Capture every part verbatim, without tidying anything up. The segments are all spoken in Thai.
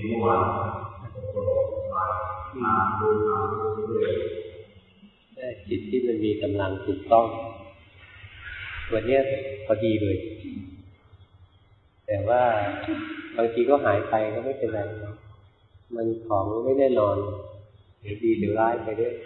เมื่อวานมาดูมาเรื่อยๆจิตที่มันมีกำลังถูกต้องวันนี้พอดีเลยแต่ว่าบางทีก็หายไปก็ไม่เป็นไรมันของไม่แน่นอนหรือดีหรือร้ายไปด้วย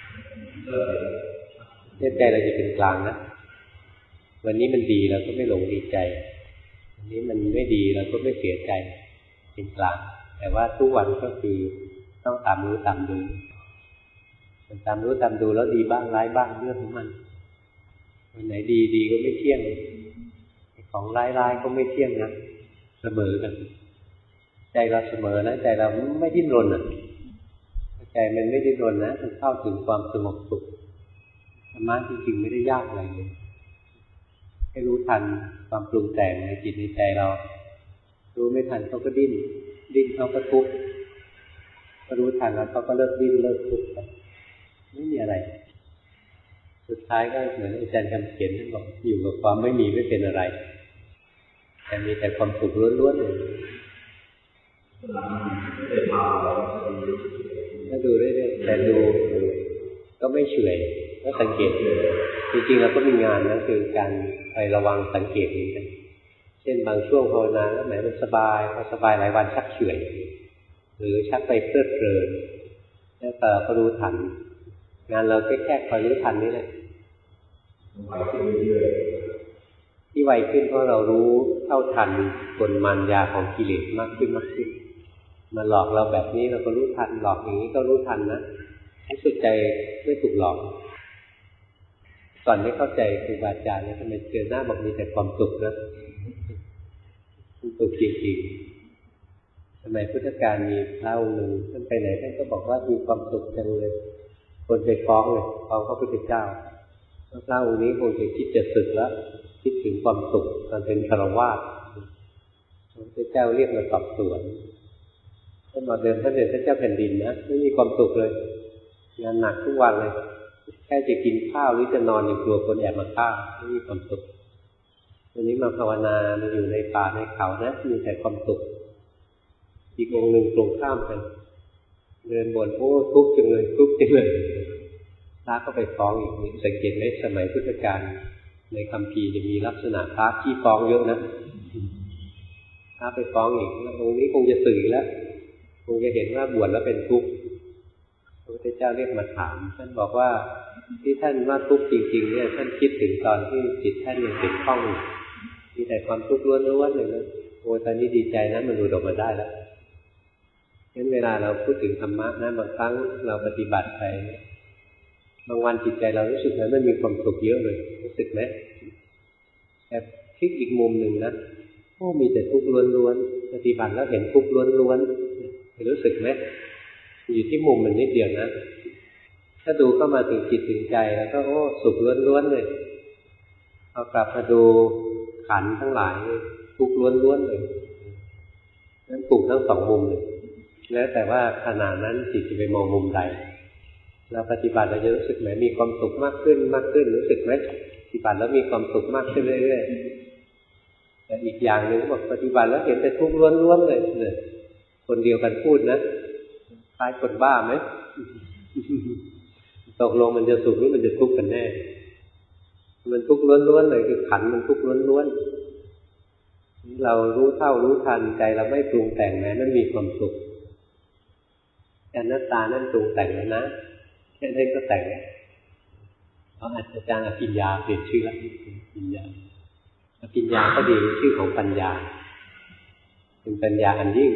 เนี่ยใจเราจะเป็นกลางนะวันนี้มันดีเราก็ไม่หลงดีใจวันนี้มันไม่ดีเราก็ไม่เสียใจเป็นกลางแต่ว่าทุกวันก็คือต้องตามรู้ตามดูมันตามรู้ตามดูแล้วดีบ้างร้ายบ้างเรื่องของมันวันไหนดีดีก็ไม่เที่ยงของร้ายร้ายก็ไม่เที่ยงนะเสมอกันใจเราเสมอนะใจเราไม่ดิ้นรนอ่ะใจมันไม่ดิ้นรนนะมันเข้าถึงความสงบสุขธรรมะจริงๆไม่ได้ยากอะไรเลยให้รู้ทันความปรุงแต่งในจิตในใจเรารู้ไม่ทันเขาก็ดิ้นดิ้นเขาก็ทุกข์ก็รู้ทันแล้วเขาก็เลิกดิ้นเลิกทุกข์ไปไม่มีอะไรสุดท้ายก็เหมือนอาจารย์คำเขียนท่านบอกอยู่กับความไม่มีไม่เป็นอะไรแต่มีแต่ความสุขล้วนๆเลยถ้าดูเรื่อยๆแต่ดูก็ไม่เฉื่อยก็สังเกตจริงๆเราก็มีงานนะคือการไประวังสังเกตนี้กันเช่นบางช่วงภาวนาแล้วแหมมันสบายพอสบายหลายวันชักเฉื่อยหรือชักไปเพลิดเพลินแล้วแต่ก็รู้ทันงานเราแค่แค่คอยรู้ทันนี่แหละที่ไวขึ้นเพราะเรารู้เท่าทันกลมารยาของกิเลสมากขึ้นมากขึ้นมาหลอกเราแบบนี้เราก็รู้ทันหลอกอย่างนี้ก็รู้ทันนะรู้สึกใจไม่ถูกหลอกก่อนไม่เข้าใจครูบาอาจารย์เนี่ยทำไมเจอหน้าบอกมีแต่ความสุขนะความสุขจริงๆสมัยพุทธกาลมีพระองค์หนึ่งท่านไปไหนท่านก็บอกว่ามีความสุขจังเลยคนไปฟ้องเลยฟ้องพระพุทธเจ้าพระองค์นี้คงจะคิดจะสึกแล้วคิดถึงความสุขตอนเป็นฆราวาสพระพุทธเจ้าเรียกมาสอบสวนท่านมาเดินท่านเป็นพระเจ้าแผ่นดินนะไม่มีความสุขเลยงานหนักทุกวันเลยแค่จะกินข้าวหรือจะนอนอย่างกลัวคนแอบมาฆ่าไม่มีความสุขวันนี้มาภาวนามาอยู่ในป่าในเขานะมีแต่ความสุขอีกองค์หนึ่งตรงข้ามกันเดินบนโอ้ทุกข์จังเลยทุกข์จังเลยพระก็ไปฟ้องอีกนี่สังเกตไหมสมัยพุทธกาลในคัมภีร์จะมีลักษณะพระที่ฟ้องเยอะนะพระไปฟ้องอีกแล้วองค์นี้คงจะสื่อแล้วคงจะเห็นว่าบวชแล้วเป็นทุกข์พระพุทธเจ้าเรียกมาถามท่านบอกว่าที่ท่านว่าทุกข์จริงๆเนี่ยท่านคิดถึงตอนที่จิตท่านยังติดข้องมีแต่ความทุกข์ล้วนๆเลยนะโอ้ตอนนี้ดีใจนะมันหลุดออกมาได้แล้วงั้นเวลาเราพูดถึงธรรมะนะบางครั้งเราปฏิบัติไปบางวันจิตใจเรารู้สึกว่ามันมีความสุขเยอะเลยรู้สึกไหมแต่พลิกอีกมุมหนึ่งนะโอ้มีแต่ทุกข์ล้วนๆปฏิบัติแล้วเห็นทุกข์ล้วนๆรู้สึกไหมอยู่ที่มุมมันนิดเดียวนะถ้าดูเข้ามาถึงจิตถึงใจแล้วก็โอ้สุขล้วนๆเลยเอากลับมาดูขันธ์ทั้งหลายทุกข์ล้วนๆเลยนั้นถูกทั้งสองมุมเลยแล้วแต่ว่าขณะนั้นจิตจะไปมองมุมใดเราปฏิบัติเราจะรู้สึกไหมมีความสุขมากขึ้นมากขึ้นรู้สึกไหมปฏิบัติแล้วมีความสุขมากขึ้นเรื่อยๆแต่อีกอย่างหนึ่งบอกปฏิบัติแล้วเห็นแต่ทุกข์ล้วนๆเลยเนี่ยคนเดียวกันพูดนะคล้ายคนบ้าไหมตกลงมันจะสุขหรือมันจะทุกข์กันแน่มันทุกข์ล้วนๆเลยคือขันธ์มันทุกข์ล้วนๆเรารู้เท่ารู้ทันใจเราไม่ปรุงแต่งแม้มันมีความสุขอนัตตานั่นปรุงแต่งแล้วนะแค่ได้ก็แต่งเพราะอาจารย์อภิญญาเปลี่ยนชื่อแล้วอภิญญาอภิญญาก็ดีชื่อของปัญญาเป็นปัญญาอันยิ่ง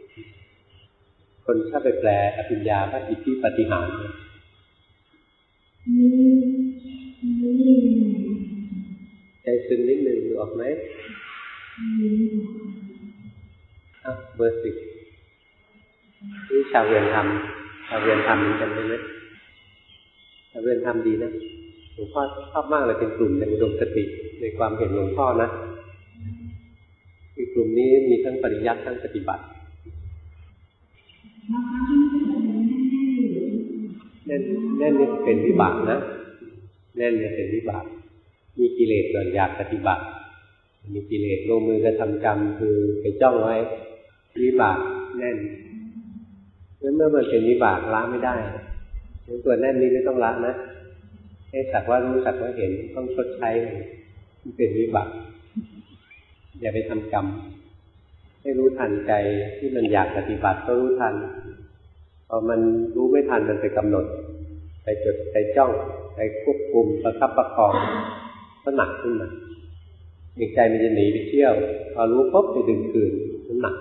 คนถ้าไปแปลอภิญญาว่าอิทธิปาฏิหาริย์ใจซึมนิดหนึ่งออกไหมอ่ะเบอร์สิบนี่ชาวเรียนทำชาวเรียนทำเหมือนกันใช่ไหมชาวเรียนทำดีนะหลวงพ่อชอบมากเลยเป็นกลุ่มในอุดมคติในความเห็นหลวงพ่อนะคือกลุ่มนี้มีทั้งปริยัติทั้งปฏิบัติแน่นแน่นนี่เป็นวิบากนะแน่นเนี่ยเป็นวิบากมีกิเลสก่อนอยากปฏิบัติมีกิเลสลงมือกระทำกรรมคือไปจ้องไว้ใจวิบากแน่นเมื่อมันเป็นวิบากละไม่ได้ตัวแน่นนี้ไม่ต้องละนะให้สักว่ารู้สักว่าเห็นต้องชดใช้มันเป็นวิบากอย่าไปทำกรรมให้รู้ทันใจที่มันอยากปฏิบัติก็รู้ทันพอมันรู้ไม่ทันมันไปกำหนดไปจดไปจ้องไปควบคุมประคับประคองก็หนักขึ้นมาอีกใจมันจะหนีไปเที่ยวพอรู้ปุ๊บไปดึงคืนมันหนัก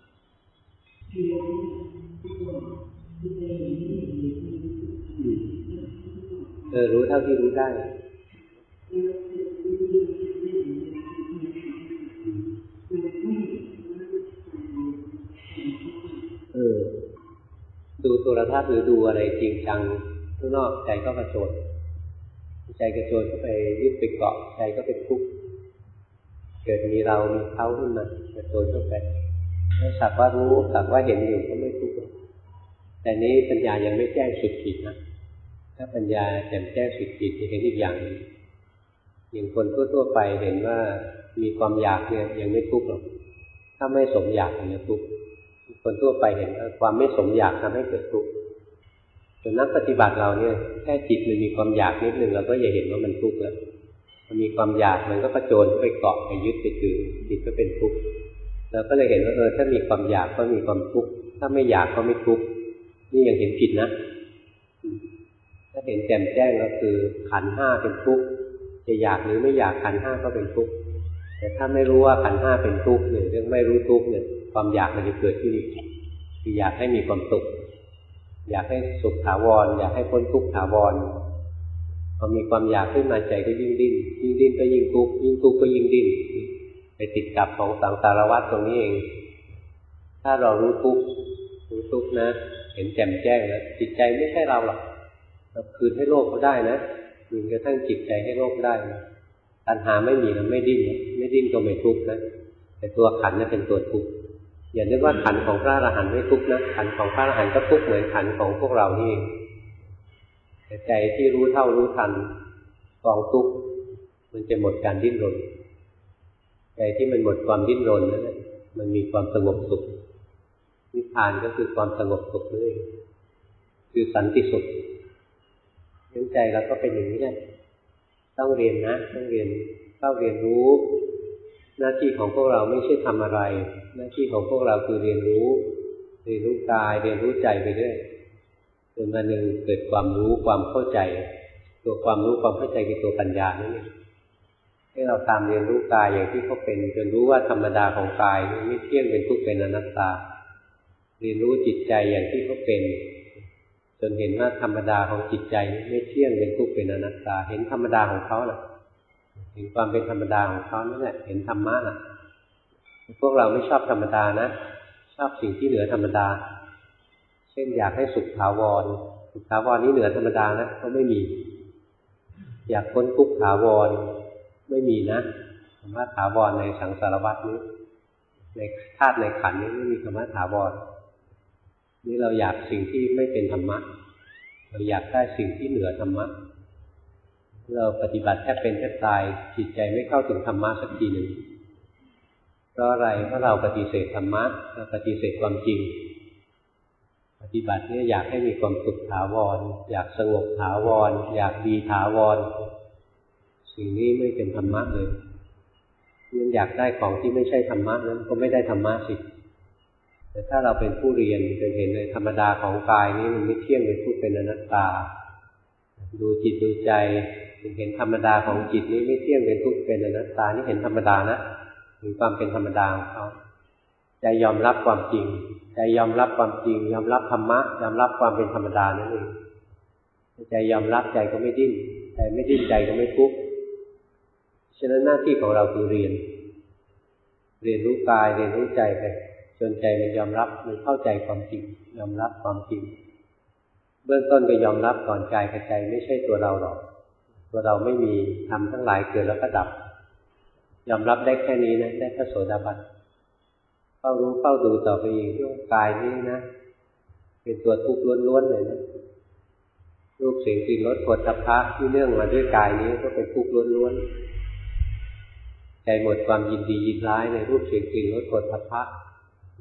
เออรู้เท่าที่รู้ได้เออดูโทรทัศน์หรือดูอะไรจริงจังข้างนอกใจก็กระโจนใจกระโจนเข้าไปยึดไปเกาะใจก็เป็นทุกข์เกิดมีเรามีเขาขึ้นมากระโจนเข้าไปถ้าสักว่ารู้สักว่าเห็นอยู่ก็ไม่ทุกข์แต่นี้ปัญญายังไม่แจ้งสุดขีดนะถ้าปัญญาแจ่มแจ้งสุดขีดจะเห็นอีกอย่างอย่างคนทั่วๆไปเห็นว่ามีความอยากเนี่ยยังไม่ทุกข์หรอกถ้าไม่สมอยากเนี่ยทุกข์คนทั่วไปเห็นว่าความไม่สมอยากทำให้เกิดทุกข์ส่วนนักปฏิบัติเราเนี่ยแค่จิตมันมีความอยากนิดนึงเราก็จะเห็นว่ามันทุกข์แล้วมันมีความอยากมันก็กระโจนไปเกาะไปยึดไปถือจิตก็เป็นทุกข์เราก็เลยเห็นว่าเออถ้ามีความอยากก็มีความทุกข์ถ้าไม่อยากก็ไม่ทุกข์นี่ยังเห็นผิดนะถ้าเห็นแจ่มแจ้งก็คือขันธ์ห้าเป็นทุกข์จะอยากหรือไม่อยากขันธ์ห้าก็เป็นทุกข์แต่ถ้าไม่รู้ว่าขันธ์ห้าเป็นทุกข์เนี่ยเรื่องไม่รู้ทุกข์เนี่ยความอยากมันจะเกิดขึ้นอีกคืออยากให้มีความสุขอยากให้สุขถาวรอยากให้พ้นทุกข์ถาวรพอมีความอยากขึ้นมาใจก็ยิ่งดิ้นยิ่งดิ้นก็ยิ่งทุกข์ยิ่งทุกข์ก็ยิ่งดิ้นไปติดกับของสังสารวัฏตรงนี้เองถ้าเรารู้ทุกข์รู้ทุกข์นะเห็นแจ่มแจ้งแล้วจิตใจไม่ใช่เราหรอกเราคืนให้โลกก็ได้นะคืนกระทั่งจิตใจให้โลกได้ตัณหาไม่มีนะไม่ดิ้นไม่ดิ้นก็ไม่ทุกข์นะแต่ตัวขันธ์นี่เป็นตัวทุกข์อย่านึกว่าขันธ์ของพระอรหันต์ไม่ทุกข์นะขันธ์ของพระอรหันต์ก็ทุกข์เหมือนขันธ์ของพวกเรานี่เองแต่ใจที่รู้เท่ารู้ทันกองทุกข์มันจะหมดการดิ้นรนใจที่มันหมดความดิ้นรนนั่นแหละมันมีความสงบสุขนิพพานก็คือความสงบสุขนั่นเองคือสันติสุขทั้งใจเราก็เป็นอย่างนี้แหละต้องเรียนนะต้องเรียนต้องเรียนรู้หน้าที่ของพวกเราไม่ใช่ทำอะไรหน้าที่ของพวกเราคือเรียนรู้เรียนรู้กายเรียนรู้ใจไปเรื่อยจนวันหนึ่งเกิดความรู้ความเข้าใจตัวความรู้ความเข้าใจคือตัวปัญญานั่นเองให้เราตามเรียนรู้กายอย่างที่เขาเป็นจนรู้ว่าธรรมดาของกายไม่เที่ยงเป็นทุกข์เป็นอนัตตาเรียนรู้จิตใจอย่างที่เขาเป็นจนเห็นว่าธรรมดาของจิตใจไม่เที่ยงเป็นทุกข์เป็นอนัตตาเห็นธรรมดาของเขาน่ะเห็นความเป็นธรรมดาของเขานั่นแหละเห็นธรรมะน่ะพวกเราไม่ชอบธรรมดานะชอบสิ่งที่เหนือธรรมดาเช่นอยากให้สุขถาวรสุขถาวรนี้เหนือธรรมดานะเขาไม่มีอยากพ้นทุกข์ถาวรไม่มีนะคำว่าถาวรในสังสารวัฏนี้ในธาตุในขันธ์นี้ไม่มีคำว่าถาวรนี่เราอยากสิ่งที่ไม่เป็นธรรมะเราอยากได้สิ่งที่เหนือธรรมะเราปฏิบัติแทบเป็นแทบตายจิตใจไม่เข้าถึงธรรมะสักทีหนึ่งเพราะอะไรเพราะเราปฏิเสธธรรมะเราปฏิเสธความจริงปฏิบัติเนี่ยอยากให้มีความสุขถาวรอยากสงบถาวรอยากดีถาวรสิ่งนี้ไม่เป็นธรรมะเลยยังอยากได้ของที่ไม่ใช่ธรรมะนั้นก็ไม่ได้ธรรมะสิแต่ถ้าเราเป็นผู้เรียนจะเห็นเลยธรรมดาของกายนี้มันไม่เที่ยงเป็นทุกข์เป็นอนัตตาดูจิตดูใจเห็นธรรมดาของจิตนี้ไม่เที่ยงเป็นทุกข์เป็นอนัตตานี่เห็นธรรมดานะเห็นความเป็นธรรมดาของเขาใจยอมรับความจริงใจยอมรับความจริงยอมรับธรรมะยอมรับความเป็นธรรมดานั่นเองใจยอมรับใจก็ไม่ดิ้นใจไม่ดิ้นใจก็ไม่ทุกข์ฉะนั้นหน้าที่ของเราคือเรียนเรียนรู้กายเรียนรู้ใจไปจนใจมันยอมรับมันเข้าใจความจริงยอมรับความจริงเบื้องต้นก็ยอมรับก่อนกายกับใจไม่ใช่ตัวเราหรอกตัวเราไม่มีทำทั้งหลายเกิดแล้วก็ดับยอมรับได้แค่นี้นะได้แค่โสดาบันเฝ้ารู้เฝ้าดูต่อไปอีกว่ากายนี้นะเป็นตัวทุกข์ล้วนๆเลยนะรูปเสียงกลิ่นรสโผฏฐัพพะที่เนื่องมาด้วยกายนี้ก็เป็นทุกข์ล้วนๆใจหมดความยินดียินร้ายในรูปเสียงกลิ่นรสโผฏฐัพพะใน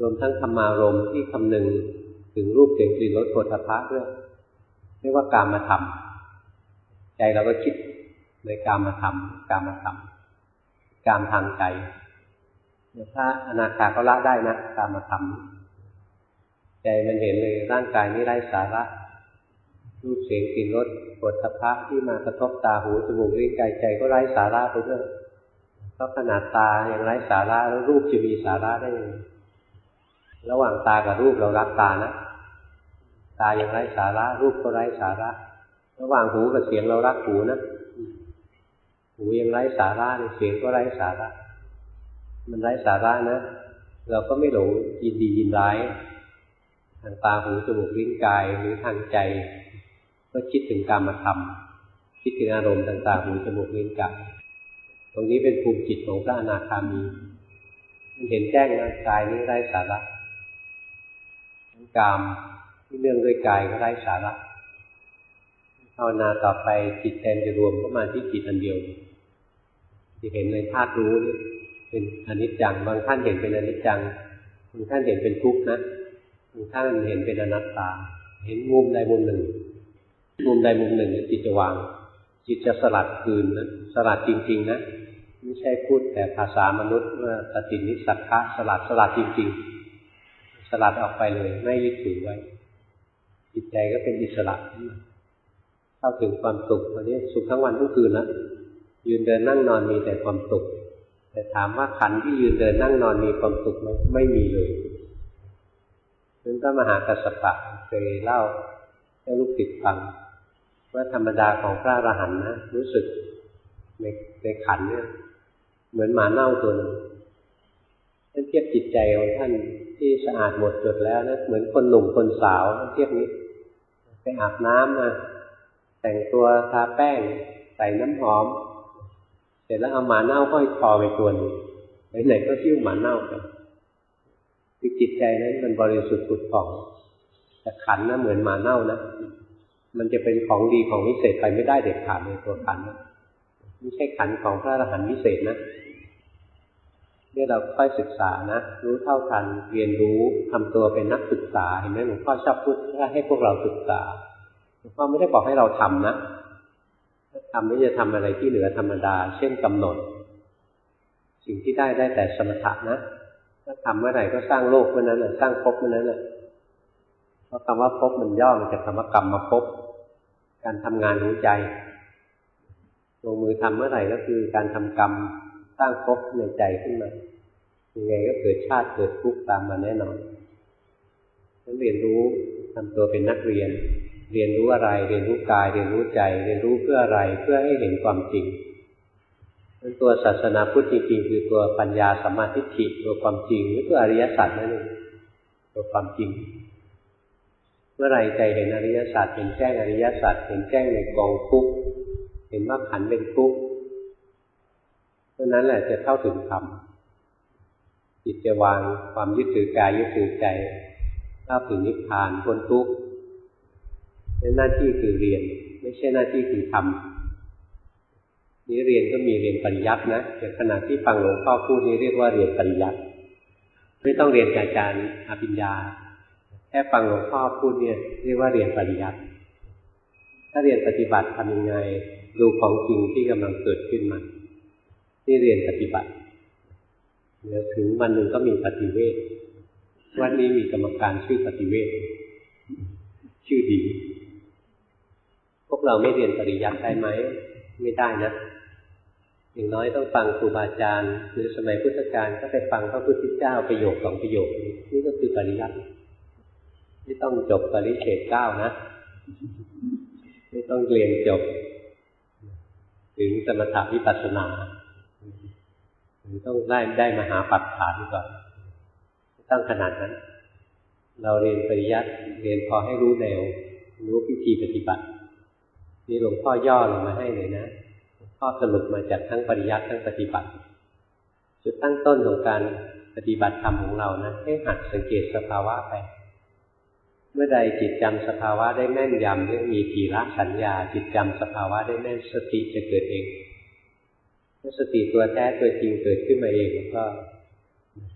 รวมทั้งธรรมารมณ์ที่คำนึงถึงรูปเสียงกลิ่นรสโผฏฐัพพะด้วยเรียกว่ากามธรรมใจเราก็คิดในกามธรรมกามธรรมกามทางใจถ้าอนาคาก็ละได้นะกามธรรมใจมันเห็นเลยร่างกายนี้ไร้สาระรูปเสียงกลิ่นรสโผฏฐัพพะที่มากระทบตาหูจมูกลิ้นกายใจก็ไร้สาระไปด้วยเพราะขนาดตายังไร้สาระแล้วรูปจะมีสาระได้ยังไงระหว่างตากับรูปเรารักตานะตายังไร้สาระรูปก็ไร้สาระระหว่างหูกับเสียงเรารักหูนะหูยังไร้สาระเสียงก็ไร้สาระมันไร้สาระนะเราก็ไม่หลงยินดียินร้ายทางตาหูจมูกลิ้นกายหรือทางใจก็คิดถึงกามธรรมคิดถึงอารมณ์ต่างๆหูจมูกลิ้นกายตรงนี้เป็นภูมิจิตของพระอนาคามีมันเห็นแจ้งนะกายนี้ไร้สาระกามที่เนื่องด้วยกายก็ไร้สาระภาวนาต่อไปจิตแทนจะรวมเข้ามาที่จิตอันเดียวจะเห็นในธาตุรู้นี่เป็นอนิจจังบางท่านเห็นเป็นอนิจจังบางท่านเห็นเป็นทุกข์นะบางท่านเห็นเป็นอนัตตาเห็นมุมใดมุมหนึ่งมุมใดมุมหนึ่งจิตจะวางจิตจะสลัดคืนนะสลัดจริงๆนะไม่ใช่พูดแต่ภาษามนุษย์ว่าสตินิสักขะสลัดสลัดจริงๆสลัดออกไปเลยไม่ยึดถือไว้จิตใจก็เป็นอิสระเข้าถึงความสุขตอนนี้สุขทั้งวันทั้งคืนนะยืนเดินนั่งนอนมีแต่ความสุขแต่ถามว่าขันธ์ที่ยืนเดินนั่งนอนมีความสุขไหมไม่มีเลยซึ่งพระมหากัสสปะเคยเล่าให้ลูกศิษย์ฟังว่าธรรมดาของพระอรหันต์นะรู้สึกในในขันธ์เนี่ยเหมือนหมาเน่าตัวนึงท่านเทียบจิตใจของท่านที่สะอาดหมดจดแล้วนะเหมือนคนหนุ่มคนสาวเทียบนี้ไปอาบน้ำมาแต่งตัวทาแป้งใส่น้ำหอมเสร็จแล้วเอาหมาเน่าห้อยคอไปตัวนึงไหนๆก็หิ้วหมาเน่าไปคือจิตใจนั้นมันบริสุทธิ์ผุดผ่องแต่ขันธ์นะเหมือนหมาเน่านะมันจะเป็นของดีของวิเศษไปไม่ได้เด็ดขาดเลยตัวขันธ์นะไม่ใช่ขันธ์ของพระอรหันต์วิเศษนะนี่เราค่อยศึกษานะรู้เท่าทันเรียนรู้ทำตัวเป็นนักศึกษาเห็นไหมหลวงพ่อชอบพูดว่าให้พวกเราศึกษาหลวงพ่อไม่ได้บอกให้เราทำนะถ้าทำไม่จะทำอะไรที่เหนือธรรมดาเช่นกำหนดสิ่งที่ได้ได้แต่สมถะนะถ้าทำเมื่อไหร่ก็สร้างโลกเมื่อนั้นแหละสร้างภพเมื่อนั้นแหละเพราะคำว่าภพมันย่อมาจากคำว่ากรรมภพการทำงานของใจลงมือทำเมื่อไหร่ก็คือการทำกรรมสร้างภพในใจขึ้นมายังไงก็เกิดชาติเกิดทุกข์ตามมาแน่นอนต้องเรียนรู้ทำตัวเป็นนักเรียนเรียนรู้อะไรเรียนรู้กายเรียนรู้ใจเรียนรู้เพื่ออะไรเพื่อให้เห็นความจริงนั้นตัวศาสนาพุทธจริงๆคือตัวปัญญาสัมมาทิฏฐิตัวความจริงหรือตัวอริยสัจนั่นเองตัวความจริงเมื่อไรใจเห็นอริยสัจเห็นแจ้งอริยสัจเห็นแจ้งในกองทุกข์เห็นว่าขันธ์เป็นทุกข์เพราะนั้นแหละจะเข้าถึงธรรมจิตจะวางความยึดถือกายยึดถือใจเข้าถึงนิพพานพ้นทุกข์หน้าที่คือเรียนไม่ใช่หน้าที่คือทำนี่เรียนก็มีเรียนปริยัตินะแต่ขณะที่ฟังหลวงพ่อพูดนี่เรียกว่าเรียนปริยัติไม่ต้องเรียนอาจารย์อภิญญาแค่ฟังหลวงพ่อพูดเนี่ยเรียกว่าเรียนปริยัติถ้าเรียนปฏิบัติทำยังไงดูของจริงที่กำลังเกิดขึ้นมาที่เรียนปฏิบัติเดี๋ยวถึงวันหนึ่งก็มีปฏิเวทวันนี้มีกรรมการชื่อปฏิเวทชื่อดีพวกเราไม่เรียนปริยัติได้ไหมไม่ได้นะอย่างน้อยต้องฟังครูบาอาจารย์หรือสมัยพุทธกาลก็ไปฟังพระพุทธเจ้าประโยคสองประโยคนี่ก็คือปริยัติไม่ต้องจบปริเฉดเก้านะไม่ต้องเรียนจบถึงสมถะวิปัสสนาหรือต้องได้ได้มหาปัฏฐานก่อนไม่ต้องขนาดนั้นเราเรียนปริยัติเรียนพอให้รู้แนวรู้วิธีปฏิบัตินี่หลวงพ่อย่อลงมาให้เลยนะหลวงพ่อสรุปมาจากทั้งปริยัติทั้งปฏิบัติจุดตั้งต้นของการปฏิบัติธรรมของเรานะให้หัดสังเกตสภาวะไปเมื่อใดจิตจำสภาวะได้แม่นยำเรื่องมีทีละสัญญาจิตจำสภาวะได้แม่นสติจะเกิดเองเมื่อสติตัวแท้ตัวจริงเกิดขึ้นมาเองก็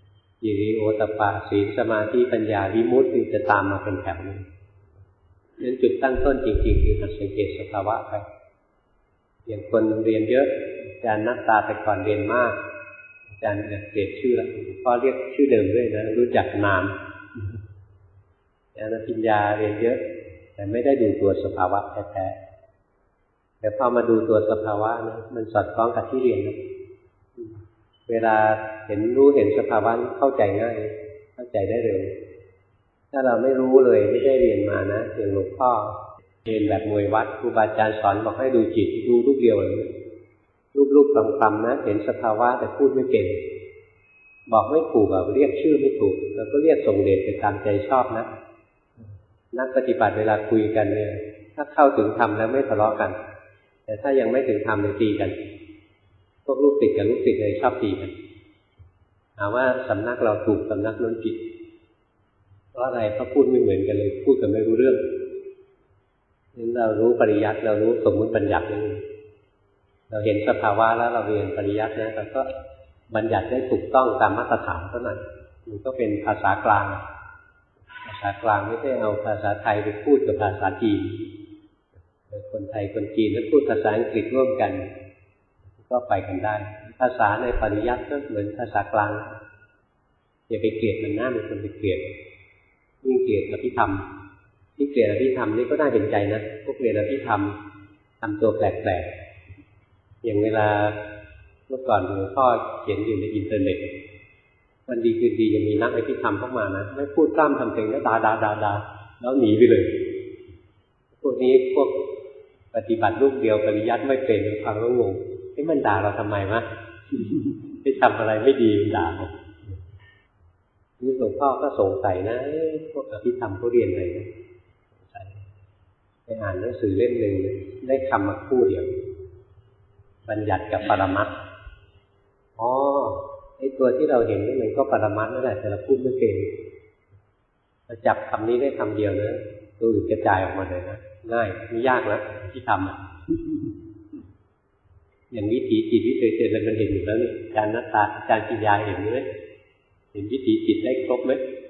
หิริโอตตัปปะศีลสมาธิปัญญาวิมุตติจะตามมาเป็นแถวนึงนั้นจุดตั้งต้นจริงๆคือการสังเกตสภาวะไปอย่างคนเรียนเยอะอาจารย์นักตาแต่ก่อนเรียนมากอาจารย์เปลี่ยนชื่อแล้วพ่อเรียกชื่อเดิมด้วยนะรู้จักนามอาจารย์ปัญญาเรียนเยอะแต่ไม่ได้ดูตัวสภาวะแท้ๆแต่พอมาดูตัวสภาวะนะมันสอดคล้องกับที่เรียนนะเวลาเห็นรู้เห็นสภาวะเข้าใจง่ายเข้าใจได้เร็วถ้าเราไม่รู้เลยไม่ได้เรียนมานะอย่างหลวงพ่อเรียนแบบมวยวัดครูบาอาจารย์สอนบอกให้ดูจิตดูรูปเดียวเลยรูปๆคำๆนะเห็นสภาวะแต่พูดไม่เก่งบอกไม่ถูกแบบเรียกชื่อไม่ถูกแล้วก็เรียกส่งเดชไปตามใจชอบนะนักปฏิบัติเวลาคุยกันเนี่ยถ้าเข้าถึงธรรมแล้วไม่ทะเลาะกันแต่ถ้ายังไม่ถึงธรรมเลยตีกันพวกลูกติดกับลูกติดเลยชอบตีกันถามว่าสำนักเราถูกสำนักนู้นผิดเพราะอะไรเพราะพูดไม่เหมือนกันเลยพูดกันไม่รู้เรื่องนั้นเรารู้ปริยัติเรารู้สมมุติบัญญัตินี่เราเห็นสภาวะแล้วเราเรียนปริยัตินะเราก็บัญญัติได้ถูกต้องตามมาตรฐานเท่านั้นมันก็เป็นภาษากลางภาษากลางไม่ได้เอาภาษาไทยไปพูดกับภาษาจีนคนไทยคนจีนแล้วพูดภาษาอังกฤษร่วมกันก็ไปกันได้ภาษาในปริยัติก็เหมือนภาษากลางอย่าไปเกลียดมันนะมันคนไปเกลียดยิ่งเกลียดอภิธรรมที่เกลียดอภิธรรมนี่ก็น่าเห็นใจนะพวกเกลียดอภิธรรมทำตัวแปลกๆอย่างเวลาเมื่อก่อนหลวงพ่อเขียนอยู่ในอินเทอร์เน็ตวันดีคืนดีจะมีนักอภิธรรมเข้ามานะไม่พูดกล้ามทำเพลงแล้วด่าด่าด่าด่าแล้วหนีไปเลยพวกนี้พวกปฏิบัติรูปเดียวปริยัติไม่เป็นฟังแล้วงงไอ้มันด่าเราทำไมวะไปทำอะไรไม่ดีมันด่านี่หลวงพ่อก็สงสัยนะพวกอภิธรรมเขาเรียนอะไรนะสงสัยไปอ่านหนังสือเล่มหนึ่งได้คำมาคู่เดียวบัญญัติกับปรมัตถ์อ๋อไอ้ตัวที่เราเห็นนี่มันก็ปรมัตถ์นั่นแหละแต่เราพูดไม่เก่งเราจับคำนี้ได้คำเดียวนะตัวอื่นกระจายออกมาเลยนะง่ายไม่ยากนะที่ทำอ่ะอย่างวิถีจิตวิถีจิตอะไรมันเห็นอยู่แล้วนี่อาจารย์นัตตาอาจารย์ปัญญาเห็นไหมเห็นวิถีจิตได้ครบไหม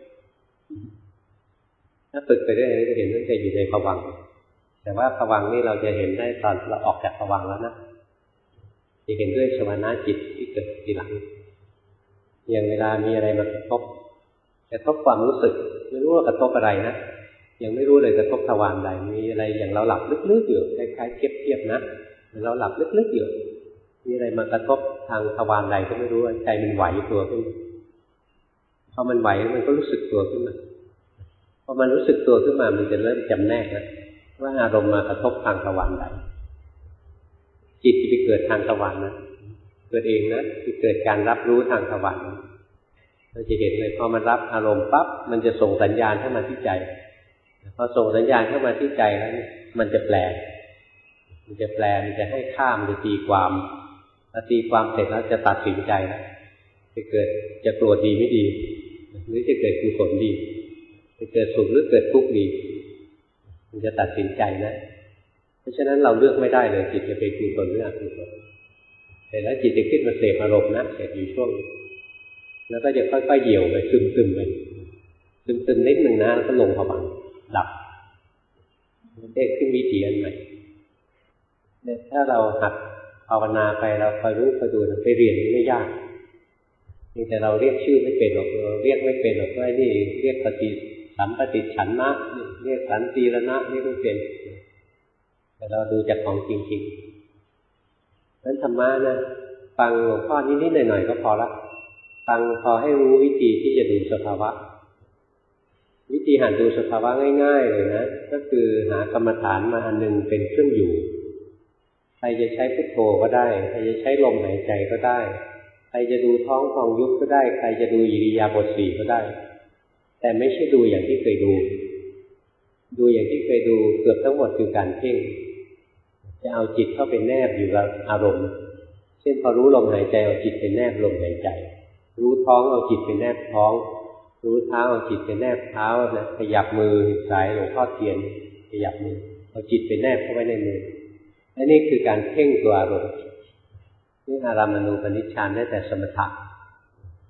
ถ้าฝึกไปได้จะเห็นตั้งแต่อยู่ในภวังค์แต่ว่าภวังค์นี่เราจะเห็นได้ตอนเราออกจากภวังค์แล้วนะจะเห็นด้วยสมณะจิตที่เกิดทีหลังอย่างเวลามีอะไรมากระทบกระทบความรู้สึกไม่รู้ว่ากระทบอะไรนะยังไม่รู้เลยกระทบทวารใดมีอะไรอย่างเราหลับลึกๆอยู่คล้ายๆเทียบๆนะเราหลับลึกๆอยู่มีอะไรมากระทบทางทวารใดก็ไม่รู้ใจมันไหวตัวขึ้นพอมันไหวมันก็รู้สึกตัวขึ้นมาพอมันรู้สึกตัวขึ้นมามันจะเริ่มจำแนกนะว่าอารมณ์มากระทบทางทวารใดจิตที่ไปเกิดทางทวารนะเกิดเองนะที่เกิดการรับรู้ทางทวารเราจะเห็นเลยพอมันรับอารมณ์ปั๊บมันจะส่งสัญญาณเข้ามาที่ใจพอส่งสัญญาณเข้ามาที่ใจแล้วมันจะแปลมันจะแปลมันจะให้ข้ามจะตีความพอตีความเสร็จแล้วจะตัดสินใจแล้วจะเกิดจะโกรธดีไม่ดีหรือจะเกิดกุศลดีจะเกิดสุขหรือเกิดทุกข์ดีมันจะตัดสินใจนะเพราะฉะนั้นเราเลือกไม่ได้เลยจิตจะเป็นกุศลหรืออกุศลแต่แล้วจิตจะขึ้นมาเสพอารมณ์นะเสพอยู่ช่วงแล้วก็จะค่อยๆเหี่ยวไปซึมๆไปซึมๆนิดหนึ่งนะแล้วก็ลงภวังค์ดับเด็กขึ้นวิถีอันใหม่เนี่ยถ้าเราหัดภาวนาไปเราคอยรู้คอยดูไปเรียนไม่ยากแต่เราเรียกชื่อไม่เป็นหรอกเราเรียกไม่เป็นหรอกว่านี่เรียกปฏิสัมปติฉันนะเรียกสันติรณะนี่ไม่เป็นแต่เราดูจากของจริงๆนั้นธรรมะนะฟังหลวงพ่อนิดๆหน่อยๆก็พอละฟังพอให้รู้วิธีที่จะดูสภาวะวิธีหัดดูสภาวะง่ายๆเลยนะก็คือหากรรมฐานมาอันหนึ่งเป็นเครื่องอยู่ใครจะใช้พุทโธก็ได้ใครจะใช้ลมหายใจก็ได้ใครจะดูท้องพองยุบก็ได้ใครจะดูอิริยาบถสี่ก็ได้แต่ไม่ใช่ดูอย่างที่เคยดูดูอย่างที่เคยดูเกือบทั้งหมดคือการเพ่งจะเอาจิตเข้าไปแนบอยู่กับอารมณ์เช่นพอรู้ลมหายใจเอาจิตไปแนบลมหายใจรู้ท้องเอาจิตไปแนบท้องรู้เท้าเอาจิตไปแนบเท้านะขยับมือสายหลวงพ่อเทียนขยับมือเอาจิตไปแนบเข้าไว้ในมือและนี่คือการเพ่งตัวอารมณ์นี่อารัมมณูปนิชฌานได้แต่สมถะ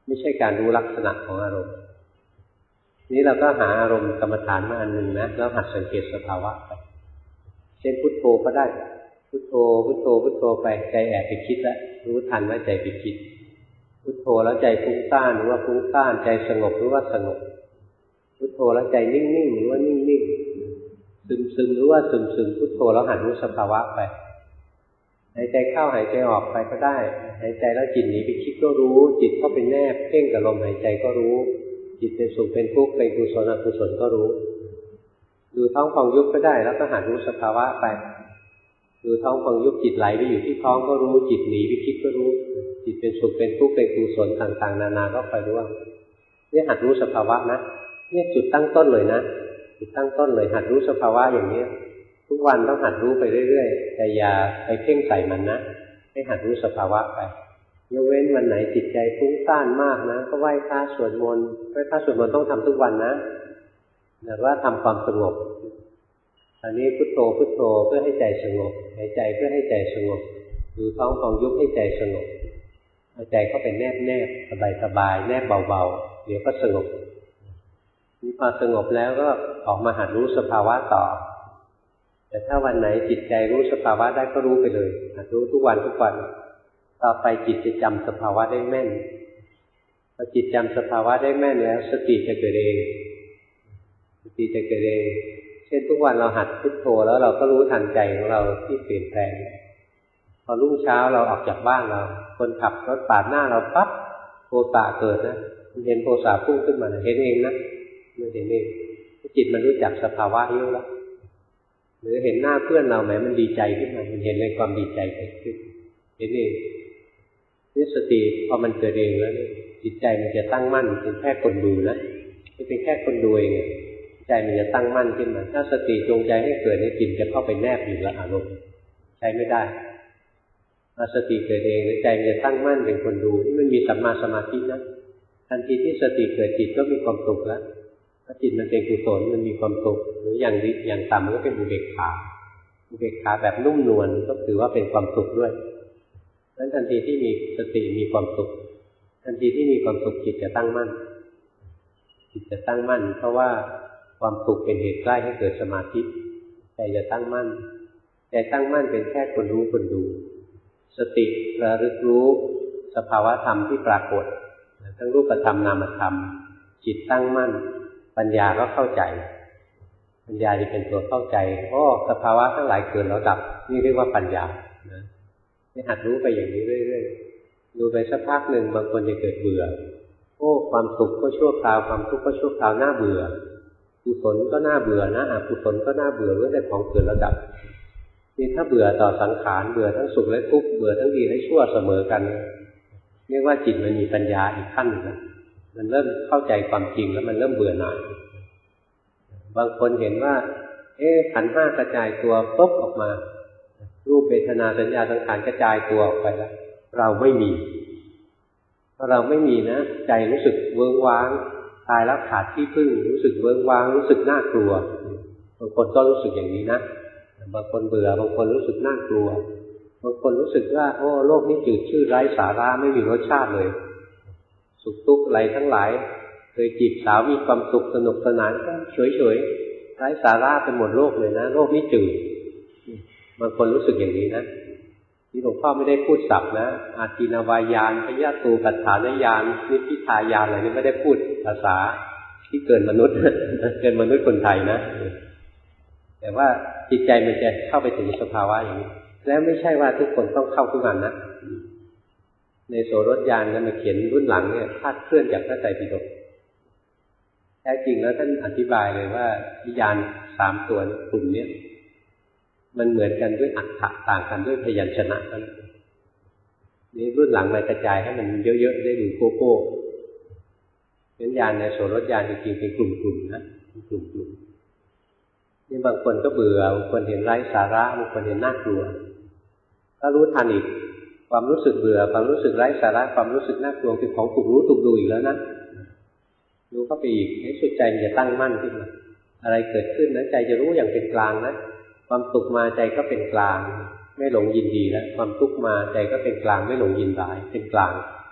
ไม่ใช่การรู้ลักษณะของอารมณ์นี้เราก็หาอารมณ์กรรมฐานมาอันหนึ่งนะแล้วหัดสังเกตสภาวะไปเช่นพุทโธก็ได้พุทโธพุทโธพุทโธไปใจแอบไปคิดแล้วรู้ทันว่าใจไปคิดพุทโธแล้วใจฟุ้งซ่านหรือว่าฟุ้งซ่านใจสงบหรือว่าสงบพุทโธแล้วใจนิ่งๆหรือว่านิ่งๆซึมๆหรือว่าซึมๆพุทโธแล้วหัดรู้สภาวะไปหายใจเข้าหายใจออกไปก็ได้หายใจแล้วจิตหนีไปคิดก็รู้จิตเข้าไปแนบเพ่งกับลมหายใจก็รู้จิตเป็นสุขเป็นทุกข์เป็นกุศลอกุศลก็รู้ดูท้องพองยุบก็ได้แล้วก็หัดรู้สภาวะไปดูท้องพองยุบจิตไหลไปอยู่ที่ท้องก็รู้จิตหนีไปคิดก็รู้จิตเป็นสุขเป็นทุกข์เป็นกุศลต่างๆนานาก็คอยรู้ว่าเนี่ยหัดรู้สภาวะนะเนี่ยจุดตั้งต้นเลยนะจุดตั้งต้นเลยหัดรู้สภาวะอย่างนี้ทุกวันต้องหัดรู้ไปเรื่อยๆแต่อย่าไปเพ่งใส่มันนะให้หัดรู้สภาวะไปยกเว้นวันไหนจิตใจฟุ้งซ่านมากนะก็ไหว้พระสวดมนต์ไหว้พระสวดมนต์ต้องทำทุกวันนะแต่ว่าทำความสงบอันนี้พุทโธพุทโธเพื่อให้ใจสงบหายใจเพื่อให้ใจสงบดูท้องพองยุบให้ใจสงบเอาใจเข้าไปแนบแนบสบายสบายแนบเบาๆเดี๋ยวก็สงบนี่พอสงบแล้วก็ออกมาหัดรู้สภาวะต่อแต่ถ้าวันไหนจิตใจรู้สภาวะได้ก็รู้ไปเลยหัดรู้ทุกวันทุกวันต่อไปจิตจะจำสภาวะได้แม่นพอจิตจำสภาวะได้แม่นแล้วสติจะเกิดเองสติจะเกิดเองเช่นทุกวันเราหัดพุทโธแล้วเราก็รู้ทันใจของเราที่เปลี่ยนแปลงพอรุ่งเช้าเราออกจากบ้านเราคนขับรถปาดหน้าเราปั๊บโทสะเกิดนะมันเห็นโทสะพุ่งขึ้นมาเห็นเองนะมันเห็นเองจิตมันรู้จักสภาวะเยอะแล้วหรือเห็นหน้าเพื่อนเราแหมมันดีใจขึ้นมามันเห็นในความดีใจเกิดขึ้นเห็นเองนี่สติพอมันเกิดเองแล้วจิตใจมันจะตั้งมั่นเป็นแค่คนดูนะไม่เป็นแค่คนดูเองใจมันจะตั้งมั่นขึ้นมาถ้าสติจงใจให้เกิดในจิตจะเข้าไปแนบอยู่กับอารมณ์ใช้ไม่ได้ถ้าสติเกิดเองใจมันจะตั้งมั่นเป็นคนดูนี่มันมีสัมมาสมาธินะทันทีที่สติเกิดจิตก็มีความสุขแล้วถ้าจิตมันเป็นกุศลมันมีความสุขหรืออย่างดีอย่างต่ำก็เป็นอุเบกขาอุเบกขาแบบนุ่มนวลก็ถือว่าเป็นความสุขด้วยนั้นทันทีที่มีสติมีความสุขทันทีที่มีความสุขจิตจะตั้งมั่นจิตจะตั้งมั่นเพราะว่าความสุขเป็นเหตุใกล้ให้เกิดสมาธิใจจะตั้งมั่นใจตั้งมั่นเป็นแค่คนรู้คนดูสติระลึกรู้สภาวะธรรมที่ปรากฏทั้งรูปธรรมนามธรรมจิตตั้งมั่นปัญญาก็เข้าใจปัญญาจะเป็นตัวเข้าใจโอ้สภาวะทั้งหลายเกิดแล้วดับนี่เรียกว่าปัญญานะให้หัดรู้ไปอย่างนี้เรื่อยๆดูไปสักพักหนึ่งบางคนจะเกิดเบื่อโอ้ความสุขก็ชั่วคราวความทุกข์ก็ชั่วคราวน่าเบื่อกุศลก็น่าเบื่อนะอกุศลก็น่าเบื่อเมื่อแต่ของเกิดแล้วดับนี่ถ้าเบื่อต่อสังขารเบื่อทั้งสุขและทุกข์เบื่อทั้งดีและชั่วเสมอกันเรียกว่าจิตมันมีปัญญาอีกขั้นหนึ่งนะมันเริ่มเข้าใจความจริงแล้วมันเริ่มเบื่อหน่ายบางคนเห็นว่าเอ๊ะขันธ์ห้ากระจายตัวปุ๊บออกมารูปเวทนาสัญญาสังขารกระจายตัวออกไปแล้วเราไม่มีถ้าเราไม่มีนะใจรู้สึกเวิ้งว้างตายแล้วขาดที่พึ่งรู้สึกเวิ้งว้างรู้สึกน่ากลัวบางคนก็รู้สึกอย่างนี้นะบางคนเบื่อบางคนรู้สึกน่ากลัวบางคนรู้สึกว่าโอ้โลกนี้จืดชืดไร้สาระไม่มีรสชาติเลยสุขทุกข์อะไรทั้งหลายเคยจีบสาวมีความสุขสนุกสนานก็เฉยๆไร้สาระไปหมดโลกเลยนะโลกนี้จืดบางคนรู้สึกอย่างนี้นะที่หลวงพ่อไม่ได้พูดศัพท์นะอาทินวายานพยาตูปัฏฐานญาณนิพพิทายานอะไรนี่ไม่ได้พูดภาษาที่เกินมนุษย์เกินมนุษย์คนไทยนะแต่ว่าจิตใจมันจะเข้าไปถึงสภาวะอย่างนี้แล้วไม่ใช่ว่าทุกคนต้องเข้าทุกวันนะในโสรถญาณนั้นมาเขียนรุ่นหลังเนี่ยคาดเคลื่อนจากพระไตรปิฎกแท้จริงแล้วท่านอธิบายเลยว่าญาณสามตัวกลุ่มนี้มันเหมือนกันด้วยอัตถะต่างกันด้วยพยัญชนะนั่นนี่รุ่นหลังมากระจายให้มันเยอะๆได้ดูโกโก้เป็นญาณในโสรถญาณจริงๆเป็นกลุ่มๆนะกลุ่มๆนี่บางคนก็เบื่อบางคนเห็นไร้สาระบางคนเห็นน่ากลัวก็รู้ทันอีกความรู้สึกเบื่อความรู้สึกไร้สาระความรู้สึกน่ากลัวเป็นของถูกรู้ถูกดูอีกแล้วนะรู้เข้าไปอีกให้สุดใจมันจะตั้งมั่นขึ้นมาอะไรเกิดขึ้นนะใจจะรู้อย่างเป็นกลางนะความสุขมาใจก็เป็นกลางไม่หลงยินดีแล้วความทุกข์มาใจก็เป็นกลางไม่หลงยินร้ายเป็นกลาง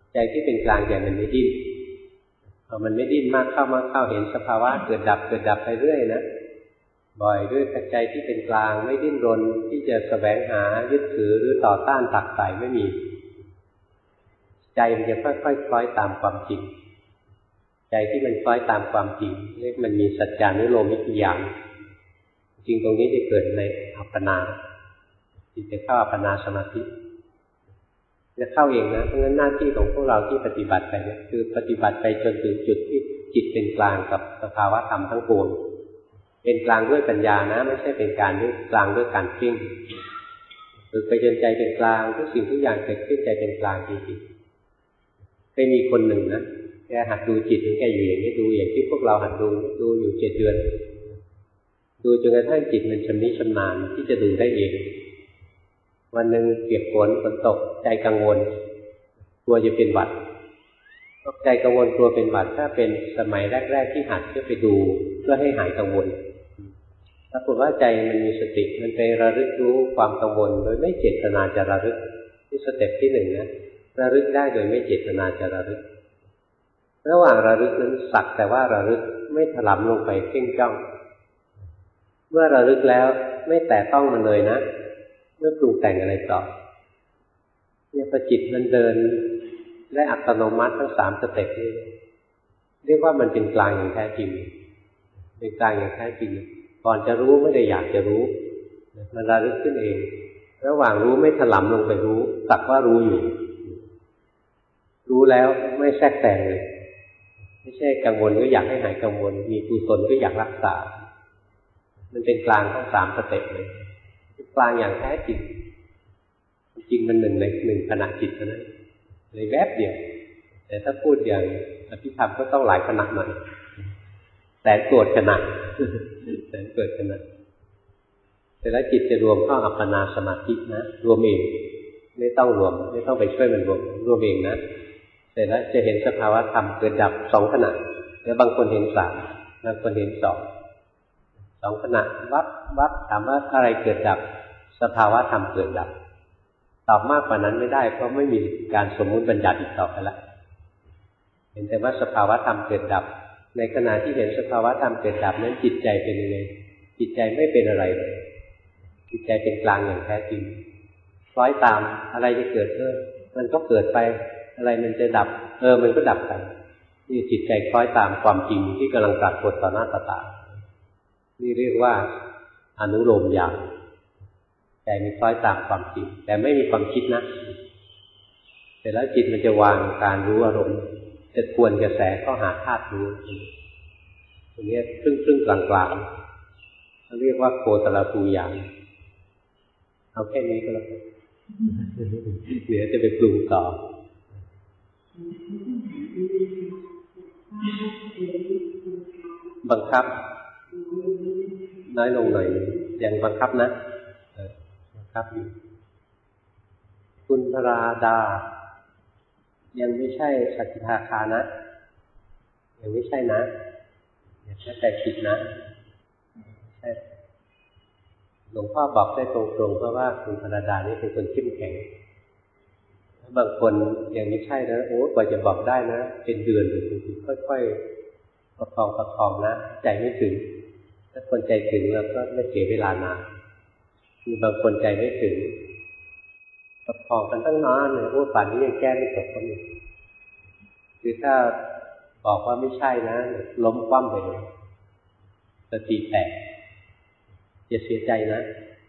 ใจที่เป็นกลางใจมันไม่ดิ้นพอมันไม่ดิ้นมากเข้ามากเข้าเห็นสภาวะเกิดดับเกิดดับไปเรื่อยนะบ่อยด้วยใจที่เป็นกลางไม่ดิ้นรนที่จะแสวงหายึดถือหรือต่อต้านตักใส่ไม่มีใจมันจะค่อยๆ ค, คล้อยตามความจริงใจที่มันคล้อยตามความจริงเรียกมันมีสัจจานุโลมวิทยาจริงตรงนี้จะเกิดในอัปปนาที่จะเข้าอัปปนาสมาธิจะเข้าเองนะเพราะฉะนั้นหน้าที่ของพวกเราที่ปฏิบัติไปเนี่ยคือปฏิบัติไปจนถึงจุดที่จิตเป็นกลางกับสภาวะธรรมทั้งปวงเป็นกลางด้วยปัญญานะไม่ใช่เป็นการด้วยกลางด้วยการเพ่งฝึกไปจนใจเป็นกลางทุกสิ่งทุกอย่างเกิดขึ้นใจเป็นกลางจริงๆเคยมีคนหนึ่งนะแกหัดดูจิตของแกอยู่อย่างนี้ดูอย่างที่พวกเราหัดดูดูอยู่เจ็ดเดือนดูจนกระทั่งจิตมันชำนิชำนาญที่จะดูได้เองวันหนึ่งเปียกฝนฝนตกใจกังวลกลัวจะเป็นหวัดใจกังวลกลัวเป็นหวัดถ้าเป็นสมัยแรกๆที่หัดก็ไปดูเพื่อให้หายกังวลปรากฏว่าใจมันมีสติมันไประลึกรู้ความกังวลโดยไม่เจตนาจะระลึกที่สเต็ปที่หนึ่งนะระลึกได้โดยไม่เจตนาจะระลึกระหว่างระลึกนั้นสักแต่ว่าระลึกไม่ถลำลงไปเพ่งจ้องเมื่อระลึกแล้วไม่แตะต้องมันเลยนะเมื่อปรุงแต่งอะไรต่อเนี่ยพอจิตมันเดินได้อัตโนมัติทั้งสามสเต็ปนี้เรียกว่ามันเป็นกลางอย่างแท้จริงเป็นกลางอย่างแท้จริงก่อนจะรู้ไม่ได้อยากจะรู้มันระลึกขึ้นเองระหว่างรู้ไม่ถลำลงไปรู้สักว่ารู้อยู่รู้แล้วไม่แทรกแซงเลยไม่ใช่กังวลก็อยากให้หายกังวลมีกุศลก็อยากรักษามันเป็นกลางทั้งสามสเต็ปเลยกลางอย่างแท้จริงจริงมันหนึ่งในหนึ่งขณะจิตเท่านั้นในแวบเดียวแต่ถ้าพูดอย่างอภิธรรมก็ต้องหลายขณะหน่อยแต่โกรธขณะแต่เกิดขณะแต่แล้วจิตจะรวมเข้าอัปปนาสมาธินะรวมเองไม่ต้องรวมไม่ต้องไปช่วยมันรวมรวมเองนะแต่แล้วจะเห็นสภาวะธรรมเกิดดับสองขณะแล้วบางคนเห็นสามบางคนเห็นสองสองขณะวับวับถามว่าอะไรเกิดดับสภาวะธรรมเกิดดับตอบมากกว่านั้นไม่ได้เพราะไม่มีการสมมุติบัญญัติอีกต่อไปละเห็นแต่ว่าสภาวะธรรมเกิดดับในขณะที่เห็นสภาวะธรรมเกิดดับนั้นจิตใจเป็นยังไงจิตใจไม่เป็นอะไรเลยจิตใจเป็นกลางอย่างแท้จริงคล้อยตามอะไรจะเกิดเออมันก็เกิดไปอะไรมันจะดับเออมันก็ดับไปนี่จิตใจคล้อยตามความจริงที่กำลังปรากฏต่อหน้าต่อตานี่เรียกว่าอนุโลมญาณใจมันคล้อยตามความจริงแต่ไม่มีความคิดนะเสร็จแล้วจิตมันจะวางการรู้อารมณ์จะทวนกระแสเข้าหาธาตุรู้ตรงนี้ครึ่งครึ่งกลางกลางเขาเรียกว่าโคตรภูญาณเอาแค่นี้ก็แล้วกันเดี๋ยวจะไปปรุงต่อบังคับน้อยลงหน่อยยังบังคับนะบังคับอยู่คุณพราดายังไม่ใช่สัจจิทาคานะยังไม่ใช่นะอย่าเข้าใจผิดนะใช่หลวงพ่อบอกได้ตรงๆเพราะว่าคุณพราดานี่เป็นคนเข้มแข็งบางคนยังไม่ใช่นะโอ้กว่าจะบอกได้นะเป็นเดือนหรือค่อยๆประคองประคองนะใจไม่ถึงถ้าคนใจถึงแล้วก็ไม่เสียเวลานานมีบางคนใจไม่ถึงประคองกันตั้งนานเลยโอ้ป่านนี้ยังแก้ไม่ตกก็มีคือถ้าบอกว่าไม่ใช่นะล้มคว่ำไปเลยสติแตกอย่าเสียใจนะ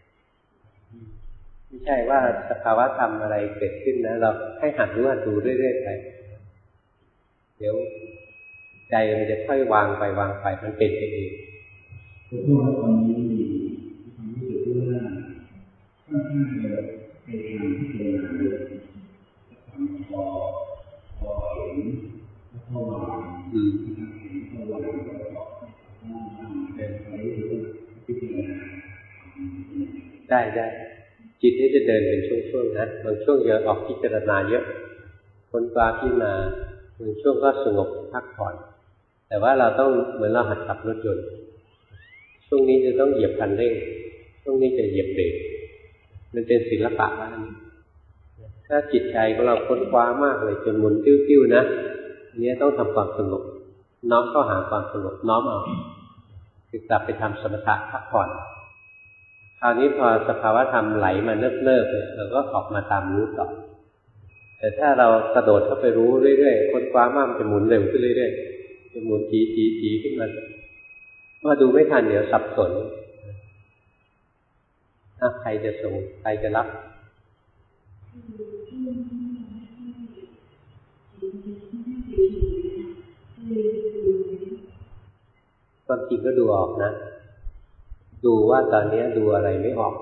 ไม่ใช่ว่าสภาวะธรรมอะไรเกิดขึ้นนะเราให้หัดรู้หัดดูเรื่อยๆไปเดี๋ยวใจมันจะค่อยวางไปวางไปมันเป็นไปเองเพราะว่าตอนนี้ความรู้สึกว่าค่อนข้างจะพยายามที่จะหาเรื่องทำพอพอเห็นแล้วก็วางอืมเห็นก็วางแล้วก็ต่อเป็นไปเรื่อยๆพิจารณาได้ได้จิตนี้จะเดินเป็นช่วงๆนะบางช่วงเยอะออกพิจารณาเยอะคนกลางพิจารณาบางช่วงก็สงบพักผ่อนแต่ว่าเราต้องเหมือนเราหัดขับรถยนต์ช่วงนี้จะต้องเหยียบคันเร่งช่วงนี้จะเหยียบเบรกมันเป็นศิลปะว่าขถ้าจิตใจของเราค้นคว้ามากเลยจนหมุนติ้วๆนะนี้ต้องทำความสงบน้อมเข้าหาความสงบน้อมเอาคือกลับไปทำสมถะพักผ่อนคราวนี้พอสภาวะธรรมไหลมาเนิบๆเนี่ยเราก็ออกมาตามรู้ต่อแต่ถ้าเรากระโดดเข้าไปรู้เรื่อยๆค้นคว้ามากมันจะหมุนเร็วขึ้นเรื่อยๆจะหมุนจีๆๆขึ้นมาเมื่อดูไม่ทันเดี๋ยวสับสนถ้าใครจะส่งใครจะรับความจริงก็ดูออกนะดูว่าตอนนี้ดูอะไรไม่ออก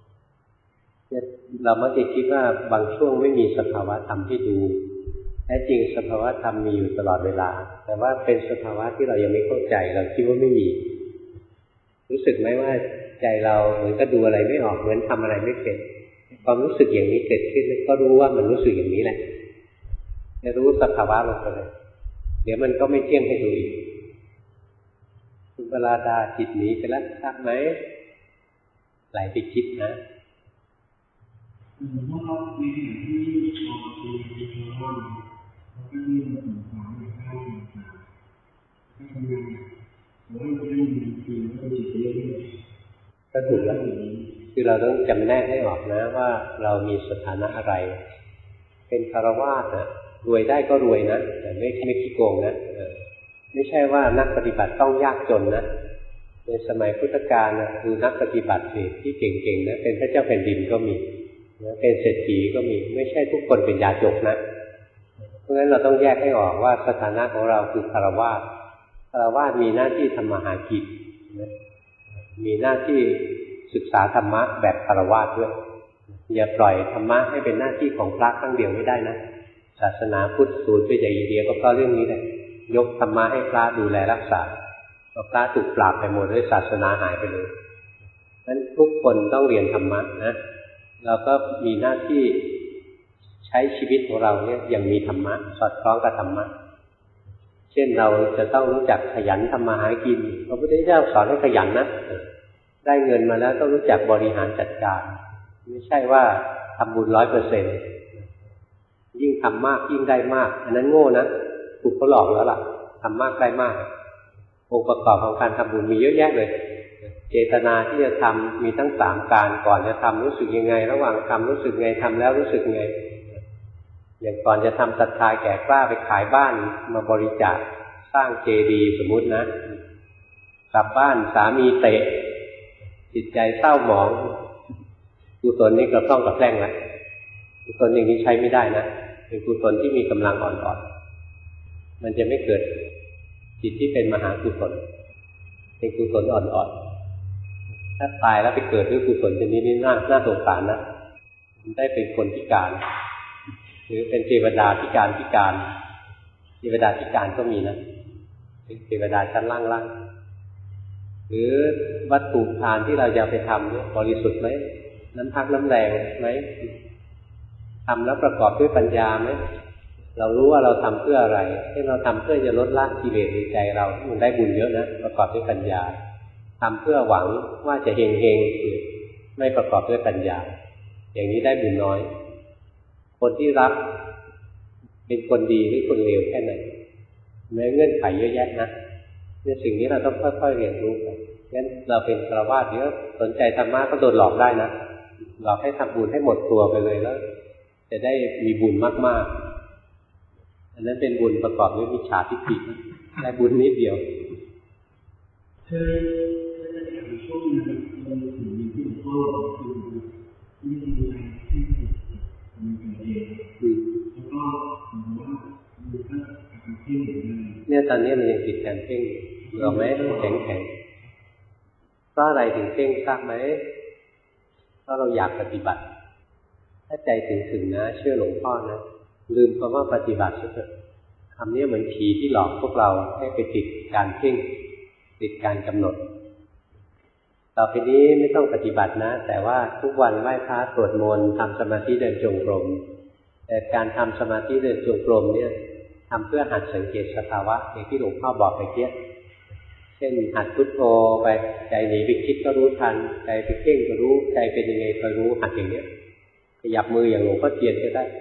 เรามักจะคิดว่าบางช่วงไม่มีสภาวะธรรมที่ดูแท้จริงสภาวะธรรมมีอยู่ตลอดเวลาแต่ว่าเป็นสภาวะที่เรายังไม่เข้าใจเราคิดว่าไม่มีรู้สึกไหมว่าใจเราเหมือนก็ดูอะไรไม่ออกเหมือนทำอะไรไม่เป็นความรู้สึกอย่างนี้เกิดขึ้นก็รู้ว่ามันรู้สึกอย่างนี้แหละจะรู้สภาวะลงไปเลยเดี๋ยวมันก็ไม่เที่ยงให้ดูอีกคุณปราดาจิตหนีไปแล้วทราบไหมไหลไปคิดนะอืมว่าในขณะที่เราคุยกันอยู่ว่าเราก็มีสงสารในข้าวต่างๆก็ทำงานแต่ว่าไม่ได้มีจริงก็จิตเยอะๆก็ถูกแล้วคือเราต้องจำแนกให้ออกนะว่าเรามีสถานะอะไรเป็นคฤหัสถ์นะรวยได้ก็รวยนะแต่ไม่ไม่ขี้โกงนะไม่ใช่ว่านักปฏิบัติต้องยากจนนะในสมัยพุทธกาลนะคือนักปฏิบัติที่เก่งๆนะเป็นพระเจ้าแผ่นดินก็มีเป็นเศรษฐีก็มีไม่ใช่ทุกคนเป็นยาจกนะเพราะฉะนั้นเราต้องแยกให้ออกว่าสถานะของเราคือคฤหัสถ์คฤหัสถ์มีหน้าที่ทำมาหากินมีหน้าที่ศึกษาธรรมะแบบคฤหัสถ์ด้วยอย่าปล่อยธรรมะให้เป็นหน้าที่ของพระครั้งเดียวไม่ได้นะศาสนาพุทธสูญไปจากอินเดียก็เพราะเรื่องนี้แหละยกธรรมะให้พระดูแลรักษาพอพระถูกปราบไปหมดด้วยศาสนาหายไปเลยนั้นทุกคนต้องเรียนธรรมะนะเราก็มีหน้าที่ใช้ชีวิตของเราเนี่ยอย่างมีธรรมะสอดคล้องกับธรรมะเช่นเราจะต้องรู้จักขยันทำมาหากินพระพุทธเจ้าสอนให้ขยันนะได้เงินมาแล้วต้องรู้จักบริหารจัดการไม่ใช่ว่าทำบุญร้อยเปอร์เซ็นต์ยิ่งทำมากยิ่งได้มากอันนั้นโง่นะถูกเขาหลอกแล้วล่ะทำมากได้มากองค์ประกอบของการทำบุญมีเยอะแยะเลยเจตนาที่จะทำมีทั้งสามการก่อนจะทำรู้สึกยังไงระหว่างทำรู้สึกไงทำแล้วรู้สึกไงอย่างก่อนจะทำศรัทธาแก่กล้าไปขายบ้านมาบริจาคสร้างเจดีย์สมมุตินะกลับบ้านสามีเตะจิตใจเศร้าหมองกุศลนี้กระต้องกระแพร่งแล้วกุศลอย่างนี้ใช้ไม่ได้นะเป็นกุศลที่มีกำลังอ่อนๆมันจะไม่เกิดจิตที่เป็นมหากุศลเป็นกุศลอ่อนๆถ้าตายแล้วไปเกิดด้วยกุศลชนิดนี้น่าน่าสงสารนะมันได้เป็นคนพิการหรือเป็นเทวดาพิการพิการเทวดาพิการก็มีนะเป็นเทวดาชั้นล่างๆหรือวัตถุทานที่เราจะไปทำเนี่ยบริสุทธิ์ไหมน้ำพักน้ำแรงไหมทำแล้วประกอบด้วยปัญญาไหมเรารู้ว่าเราทำเพื่ออะไรที่เราทำเพื่อจะลดละกิเลสในใจเรามันได้บุญเยอะนะประกอบด้วยปัญญาทำเพื่อหวังว่าจะเฮงเฮงไม่ประกอบด้วยปัญญาอย่างนี้ได้บุญน้อยคนที่รับเป็นคนดีหรือคนเลวแค่ไหนแม้เงื่อนไขเยอะแยะนะเนี่ยสิ่งนี้เราต้องค่อยๆเรียนรู้ไปงั้นเราเป็นฆราวาสเดี๋ยวสนใจธรรมะก็โดนหลอกได้นะหลอกให้ทำบุญให้หมดตัวไปเลยแล้วจะได้มีบุญมากๆอันนั้นเป็นบุญประกอบด้วยมิจฉาทิฏฐิได้บุญนิดเดียวเคยเคยช่วงนึงมันถึงที่หลวงพ่อคือที่ดูแลที่มันเป็นเองแล้วก็ผมว่าดูก็การเพ่งเนี่ยตอนนี้มันยังติดการเพ่งเราไหมแข็งแข็งเพราะอะไรถึงเพ่งทราบไหมเพราะเราอยากปฏิบัติถ้าใจถึงถึงนะเชื่อหลวงพ่อนะลืมคำว่าปฏิบัติเถอะคำนี้เหมือนผีที่หลอกพวกเราให้ไปติดการเพ่งติดการกำหนดต่อไปนี้ไม่ต้องปฏิบัตินะแต่ว่าทุกวันไหว้พระสวดมนต์ทำสมาธิเดินจงกรมแต่การทำสมาธิเดินจงกรมเนี่ยทำเพื่อหัดสังเกตสภาวะอย่างที่หลวงพ่อบอกไปเกี้ยเช่นหัดพุทโธไปใจหนีไปคิดก็รู้ทันใจไปเพ่งก็รู้ใจเป็นยังไงก็รู้หัดอย่างเนี้ยขยับมืออย่างหลวงพ่อเทียนก็ได้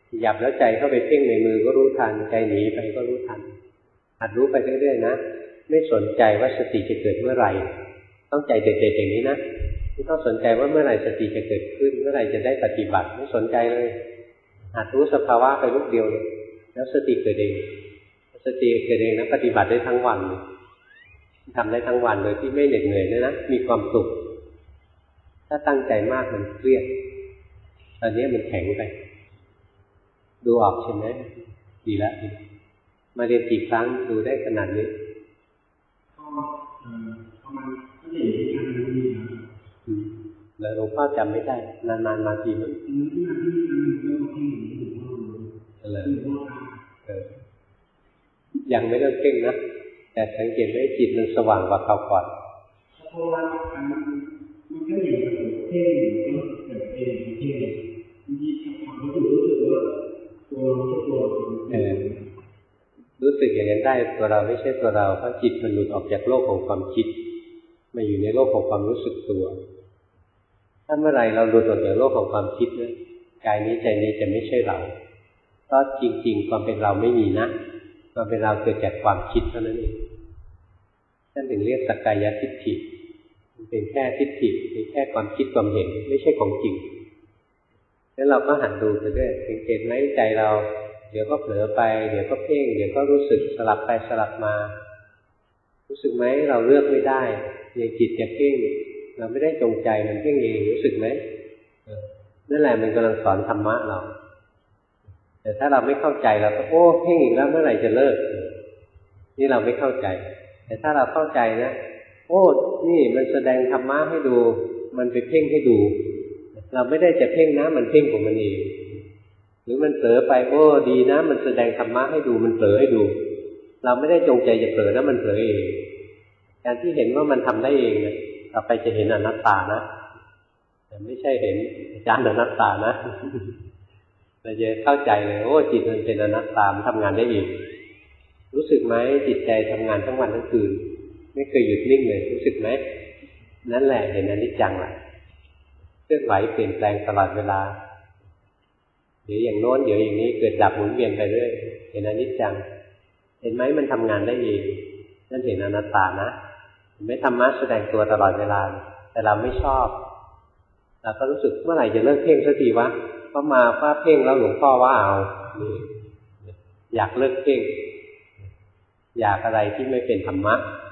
ขยับแล้วใจเข้าไปเพ่งในมือก็รู้ทันใจหนีไปก็รู้ทันหัดรู้ไปเรื่อยๆนะไม่สนใจว่าสติจะเกิดเมื่อไหร่ต้องใจเด็ดๆอย่างนี้นะไม่ต้องสนใจว่าเมื่อไหร่สติจะเกิดขึ้นเมื่อไหร่จะได้ปฏิบัติไม่สนใจเลยหัดรู้สภาวะไปลูกเดียวเลยแล้วสติเกิดเองสติเกิดเองนะปฏิบัติได้ทั้งวันทำได้ทั้งวันโดยที่ไม่เหน็ดเหนื่อยเลยนะมีความสุขถ้าตั้งใจมากมันเครียดตอนนี้มันแข็งไปดูออกใช่ไหมดีแล้วมาเรียนกี่ครั้งดูได้ขนาดนี้ก็ประมาณไม่ได้ที่ทำนี้นะแล้วหลวงพ่อจำไม่ได้นานๆมาทีมันที่มาที่ทำเรื่องที่หลวงพ่ออะไรเออยังไม่เลิกเก่งนะแต่สังเกตว่าจิตมันสว่างกว่าคราวก่อนเพราะว่ามันมันก็อย่างกับเท่ก็เกิดเองเท่มีความรู้สึกรู้สึกว่าตัวเราตัวเออรู้สึกอย่างนั้นได้ตัวเราไม่ใช่ตัวเราเพราะจิตมันหลุดออกจากโลกของความคิดมาอยู่ในโลกของความรู้สึกตัวถ้าเมื่อไรเราหลุดออกจากโลกของความคิดนะกายนี้ใจนี้จะไม่ใช่เราเพราะจริงๆความเป็นเราไม่มีนะความเป็นเราเกิดจากความคิดเท่านั้นเองนั่นถึงเรียกสักกายทิฏฐิมันเป็นแค่ทิฏฐิเป็นแค่ความคิดความเห็นไม่ใช่ของจริงแล้วเราก็หันดูไปด้วยสังเกตไหมใจเราเดี๋ยวก็เผลอไปเดี๋ยวก็เพ่งเดี๋ยวก็รู้สึกสลับไปสลับมารู้สึกไหมเราเลือกไม่ได้อย่างจิตจะเพ่งเราไม่ได้จงใจมันเพ่งเองรู้สึกไหมนั่นแหละมันกำลังสอนธรรมะเราแต่ถ้าเราไม่เข้าใจเราก็โอ้เพ่งอีกแล้วเมื่อไหร่จะเลิกนี่เราไม่เข้าใจแต่ถ้าเราเข้าใจนะโอ้นี่มันแสดงธรรมะให้ดูมันไปเพ่งให้ดูเราไม่ได้จะเพ่งนะมันเพ่งของมันเองหรือมันเผลอไปโอ้ดีนะมันแสดงธรรมะให้ดูมันเผลอให้ดูเราไม่ได้จงใจจะเผลอนะมันเผลอเองการที่เห็นว่ามันทำได้เองเนี่ยต่อไปจะเห็นอนัตตานะแต่ไม่ใช่เห็นอาจารย์อนัตตานะเราจะเข้าใจเลยโอ้จิตมันเป็นอนัตตามันทำงานได้เองรู้สึกไหมจิตใจทำงานทั้งวันทั้งคืนไม่เคยหยุดนิ่งเลยรู้สึกไหมนั่นแหละเห็นอนิจจังแหละเคลื่อนไหวเปลี่ยนแปลงตลอดเวลาเดี๋ยวอย่างโน้นเดี๋ยวอย่างนี้เกิดดับหมุนเวียนไปเรื่อยเห็นอนิจจังเห็นไหมมันทำงานได้เองนั่นเห็นอนัตตานะไม่ธรรมะแสดงตัวตลอดเวลาแต่เราไม่ชอบเราก็รู้สึกเมื่อไหร่จะเลิกเพ่งสักทีวะเพราะมาว่าเพ่งแล้วหลวงพ่อว่าเอาอยากเลิกเพ่งอยากอะไรที่ไม่เป็นธรรมะ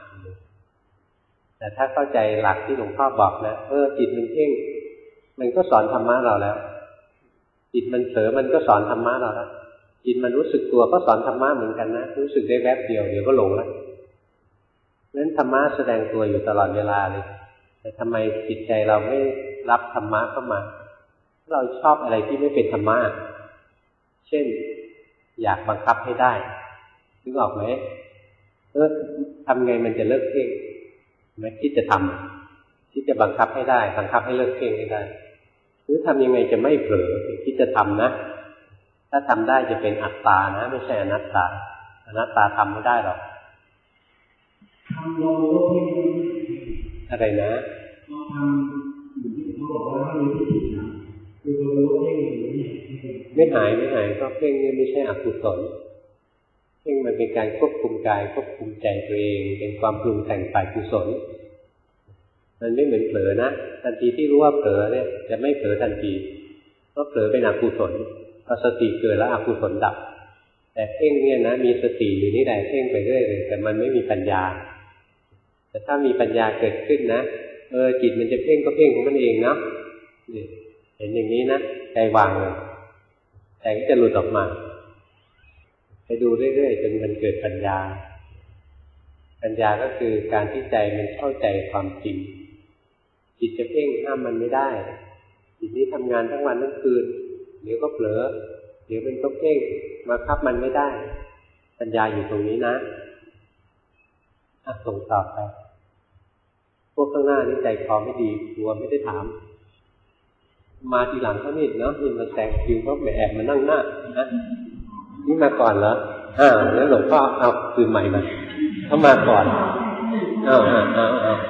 แต่ถ้าเข้าใจหลักที่หลวงพ่อบอกนะเออจิตมันเพ่งมันก็สอนธรรมะเราแล้วจิตมันเผลอมันก็สอนธรรมะเราแล้วจิตมันรู้สึกตัวก็สอนธรรมะเหมือนกันนะรู้สึกได้แวบเดียวเดี๋ยวก็หลงแล้วนั้นธรรมะแสดงตัวอยู่ตลอดเวลาเลยแต่ทำไมจิตใจเราไม่รับธรรมะเข้ามาเราชอบอะไรที่ไม่เป็นธรรมะเช่นอยากบังคับให้ได้นึกออกไหมเออทำไงมันจะเลิกเพ่งไม่คิดจะทำคิดจะบังคับให้ได้บังคับให้เลิกเพ่งให้ได้หรือทำยังไงจะไม่เผลอคิดจะทำนะถ้าทำได้จะเป็นอัตตานะไม่ใช่อนัตตาอนัตตาทำไม่ได้หรอกทำลองรู้เพ่งอะไรนะลองทำอยู่ที่เขาบอกว่าให้รู้ที่จิตนะคือเรารู้เพ่งอยู่นี่ไม่หายไม่หายก็เพ่งนี่ไม่ใช่อกุศลเพ่งมันเป็นการควบคุมกายควบคุมใจตัวเองเป็นความปรุงแต่งฝ่ายกุศลมันไม่เหมือนเผลอนะทันทีที่รู้ว่าเผลอเนี่ยจะไม่เผลอทันทีเพราะเผลอเป็นอกุศลพอสติเกิดแล้วอกุศลดับแต่เพ่งเนี่ยนะมีสติอยู่นี่แหละเพ่งไปเรื่อยเลยแต่มันไม่มีปัญญาแต่ถ้ามีปัญญาเกิดขึ้นนะเออจิตมันจะเพ่งก็เพ่งของมันเองเนาะเห็นอย่างนี้นะใจวางเลยใจก็จะหลุดออกมาไปดูเรื่อยๆจนมันเกิดปัญญาปัญญาก็คือการที่ใจมันเข้าใจความจริงจิตจะเพ่งห้ามมันไม่ได้จิตนี้ทำงานทั้งวันทั้งคืนเดี๋ยวก็เผลอเดี๋ยวมันก็เพ่งมาคับมันไม่ได้ปัญญาอยู่ตรงนี้นะอ่ะส่งต่อไปพวกข้างหน้านี่ใจคอไม่ดีกลัวไม่ได้ถามมาทีหลังเขานี่เนาะนี่มาแซงคิวเขาแอบมานั่งหน้านะนี่มาก่อนเหรออ้าวแล้วหลวงพ่อเอาคืนใหม่มาเขามาก่อนอ้าวอ้าวอ้าวอ้าว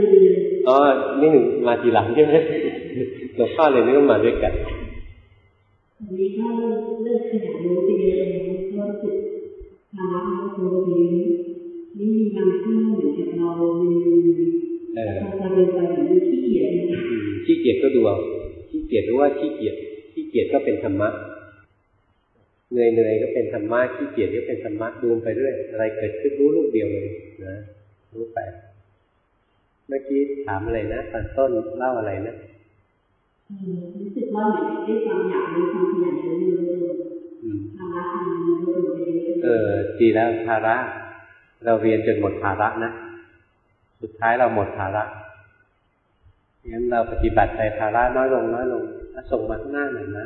อ๋อนี่หนึ่งมาทีหลังใช่ไหมหลวงพ่อเลยนึกว่ามาด้วยกันวันนี้ก็เลิกขยันรู้ไปเยอะเลยก็รู้สึกภาระเราตัวไปเยอะนี่มีบางช่วงเหมือนกับเราเรียนพอเรียนไปเหมือนขี้เกียจขี้เกียจก็ดูเอาขี้เกียจรู้ว่าขี้เกียจขี้เกียจก็เป็นธรรมะเหนื่อยเหนื่อยก็เป็นธรรมะขี้เกียจก็เป็นธรรมะดูไปเรื่อยอะไรเกิดขึ้นรู้ลูกเดียวเลยนะรู้ไปเมื่อกี้ถามอะไรนะตอนต้นเล่าอะไรนะรู้สึกว่าเหมือนได้ความอยากรู้ความขยันรู้เลยภาระมันรู้ไปเรื่อยเออดีแล้วภาระเราเรียนจนหมดภาระนะสุดท้ายเราหมดภาระงั้นเราปฏิบัติไปภาระน้อยลงน้อยลงส่งมาข้างหน้าหน่อยนะ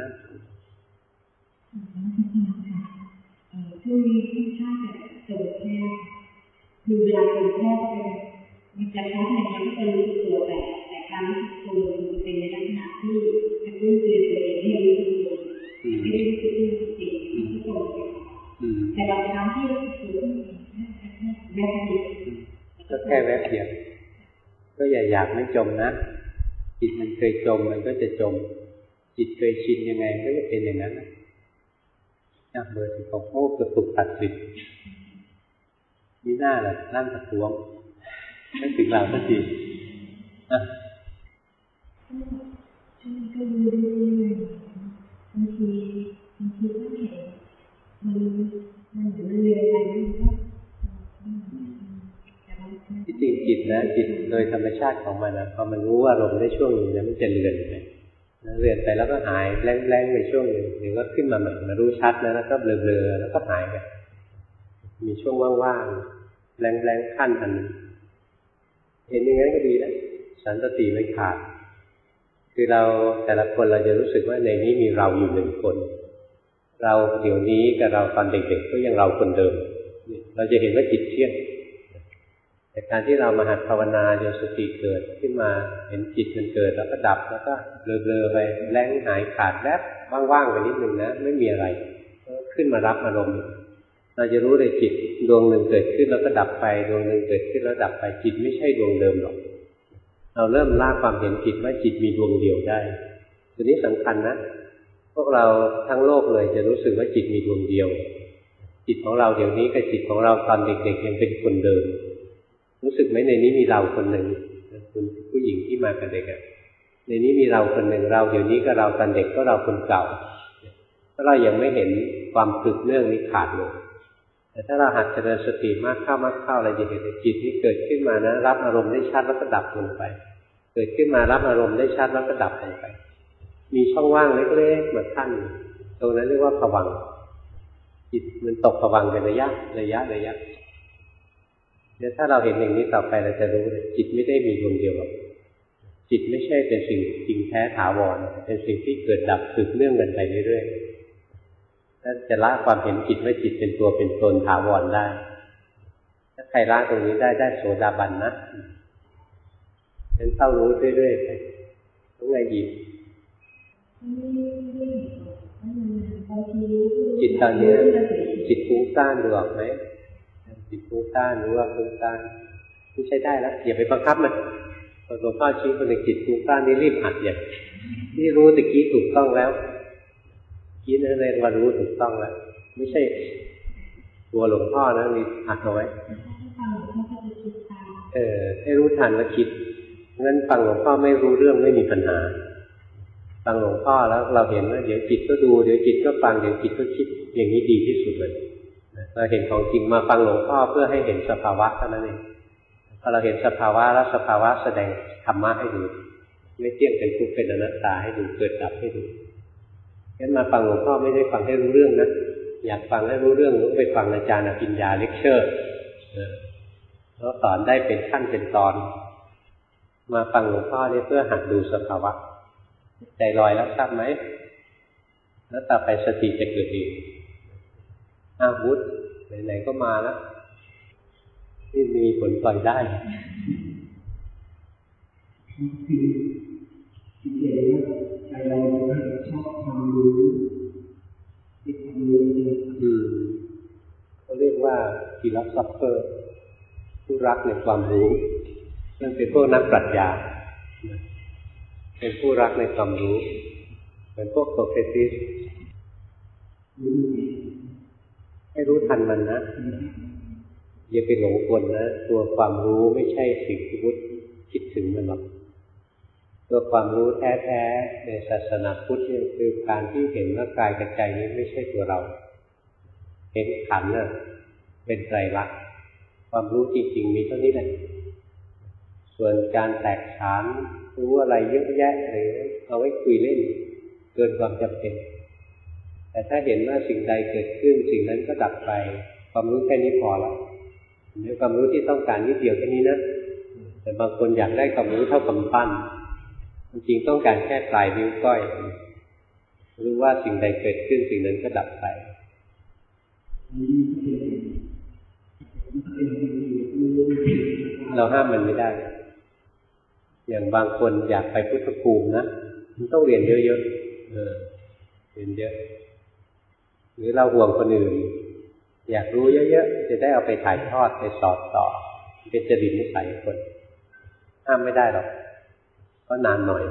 ช่วงนี้ค่อนข้างจะเกิดแค่คือเวลาเกิดแค่มันจะท้องอย่างนี้ก็จะรู้สึกตัวแต่แต่การรู้สึกตัวมันเป็นในลักษณะที่กระตุ้นเตือนตัวเองให้รู้สึกตัวไม่ได้รู้สึกตัวจริงที่ตรงแต่บางครั้งที่รู้สึกตัวแวบเดียวก็แค่แวบเดียวก็อย่าอยากไม่จมนะจิตมันเคยจมมันก็จะจมจิตเคยชินยังไงก็จะเป็นอย่างนั้นนะเบอร์สิบหกโอ้กระตุกตัดสิทธิ์มีหน้าแหละนั่งตะท้วงไม่ถึงเราสักทีอ่ะก็ดูดูเลยบางทีบางทีก็เห็นมันมันเหมือนมันเรียนอะไรนั่นก็ที่จริงจิตนะจิตโดยธรรมชาติของมันนะพอมันรู้อารมณ์ได้ช่วงหนึ่งแล้วมันจะเลือนไปเลือนไปแล้วก็หายแรงๆในช่วงหนึ่งหรือก็ขึ้นมาใหม่มารู้ชัดนะแล้วก็เบลอๆแล้วก็หายไปมีช่วงว่างๆแรงๆขั้นอันนึงเห็นอย่างนั้นก็ดีแล้วสันตติไม่ขาดคือเราแต่ละคนเราจะรู้สึกว่าในนี้มีเราอยู่หนึ่งคนเราเดี๋ยวนี้กับเราตอนเด็กๆก็ยังเราคนเดิมเราจะเห็นว่าจิตเที่ยงแต่การที่เรามาหัดภาวนาเดี๋ยวสติเกิดขึ้นมาเห็นจิตมันเกิดแล้วก็ดับแล้วก็เบลอๆไปแรงหายขาดแวบว่างๆไปนิดนึงนะไม่มีอะไรก็ขึ้นมารับอารมณ์เราจะรู้เลยจิตดวงหนึ่งเกิดขึ้นแล้วก็ดับไปดวงหนึ่งเกิดขึ้นแล้วดับไปจิตไม่ใช่ดวงเดิมหรอกเราเริ่มละความเห็นจิตว่าจิตมีดวงเดียวได้ตัวนี้สำคัญนะพวกเราทั้งโลกเลยจะรู้สึกว่าจิตมีดวงเดียวจิตของเราเดี๋ยวนี้กับจิตของเราตอนเด็กๆยังเป็นคนเดิมรู้สึกไหมในนี้มีเราคนหนึ่งคุณผู้หญิงที่มากับเด็กอ่ะในนี้มีเราคนหนึ่งเราเดี๋ยวนี้ก็เราตอนเด็กก็เราคนเก่าถ้าเรายังไม่เห็นความสืบเนื่องนี้ขาดลงแต่ถ้าเราหัดเจริญสติมากเข้ามากเข้าเราจะเห็นจิตที่เกิดขึ้นมานะรับอารมณ์ได้ชัดแล้วก็ดับลงไปเกิดขึ้นมารับอารมณ์ได้ชัดแล้วก็ดับลงไปมีช่องว่างเล็กๆมาขั้นตรงนั้นเรียกว่าภวังค์จิตมันตกภวังค์เป็นระยะระยะระยะเนี่ยถ้าเราเห็นอย่างนี้ต่อไปเราจะรู้เลยจิตไม่ได้มีดวงเดียวหรอกจิตไม่ใช่เป็นสิ่งจริงแท้ถาวรเป็นสิ่งที่เกิดดับสืบเนื่องกันไปเรื่อยๆถ้าจะละความเห็นจิตว่าจิตเป็นตัวเป็นตนถาวรได้ถ้าใครละตรงนี้ได้ได้โสดาบันนะเป็นเท่ารู้เรื่อยๆไปต้องไงยิบจิตตอนนี้จิตฟุ้งซ่านดูออกไหมจิตฟุ้งซ่านหรือว่าฟุ้งซ่านไม่ใช่ได้แล้วอย่าไปบังคับมันพอหลวงพ่อชี้คนในจิตฟุ้งซ่านนี่รีบหัดอย่างนี่รู้ตะกี้ถูกต้องแล้วกี้นั่นเรียกว่ารู้ถูกต้องแล้วไม่ใช่ตัวหลวงพ่อนะมีหัดเอาไว้เออให้รู้ทันแล้วคิดงั้นฟังหลวงพ่อไม่รู้เรื่องไม่มีปัญหาฟังหลวงพ่อแล้วเราเห็นว่าเดี๋ยวจิตก็ดูเดี๋ยวจิตก็ฟังเดี๋ยวจิตก็คิดอย่างนี้ดีที่สุดเลยเราเห็นของจริงมาฟังหลวงพ่อเพื่อให้เห็นสภาวะเท่านั้นเองพอเราเห็นสภาวะแล้วสภาวะแสดงธรรมะให้ดูไม่เที่ยงเป็นทุกข์เป็นอนัตตาให้ดูเกิดดับให้ดูงั้นมาฟังหลวงพ่อไม่ได้ฟังให้รู้เรื่องนะอยากฟังให้รู้เรื่องต้องไปฟังอาจารย์อภิญญาเลคเชอร์แล้วสอนได้เป็นขั้นเป็นตอนมาฟังหลวงพ่อนี่เพื่อหัดดูสภาวะใจลอยแล้วทราบไหมแล้วต่อไปสติจะเกิดเองอ้าววุฒิไหนๆก็มาแล้วนี่มีผลปล่อยได้คือที่เห็นว่าใจเราชอบความรู้ติดความรู้เลยอืมเขาเรียกว่าฟิโลโซเฟอร์ผู้รักในความรู้นั่นเป็นพวกนักปรัชญาเป็นผู้รักในความรู้เป็นพวกโสเฟติสให้รู้ทันมันนะอย่าไปหลงกลนะตัวความรู้ไม่ใช่สิ่งที่พุทธคิดถึงมันหรอกตัวความรู้แท้ๆในศาสนาพุทธเนี่ยคือการที่เห็นว่ากายกับใจนี้ไม่ใช่ตัวเราเห็นขันธ์น่ะเป็นไตรลักษณ์ความรู้จริงๆมีเท่านี้แหละส่วนการแตกฉานรู้อะไรเยอะแยะอะไรเอาไว้คุยเล่นเกินความจำเป็นแต่ถ้าเห็นว่าสิ่งใดเกิดขึ้นสิ่งนั้นก็ดับไปความรู้แค่นี้พอแล้วในความรู้ที่ต้องการนิดเดียวแค่นี้นะแต่บางคนอยากได้ความรู้เท่ากำปั้นจริงๆต้องการแค่ปลายนิ้วก้อยรู้ว่าสิ่งใดเกิดขึ้นสิ่งนั้นก็ดับไปเราห้ามมันไม่ได้อย่างบางคนอยากไปพุทธภูมินะมันต้องเรียนเยอะๆเออเรียนเยอะหรือเราห่วงคนอื่นอยากรู้เยอะๆจะได้เอาไปถ่ายทอดไปสอนต่อเป็นจริตนิสัยคนห้ามไม่ได้หรอกเพราะนานหน่อย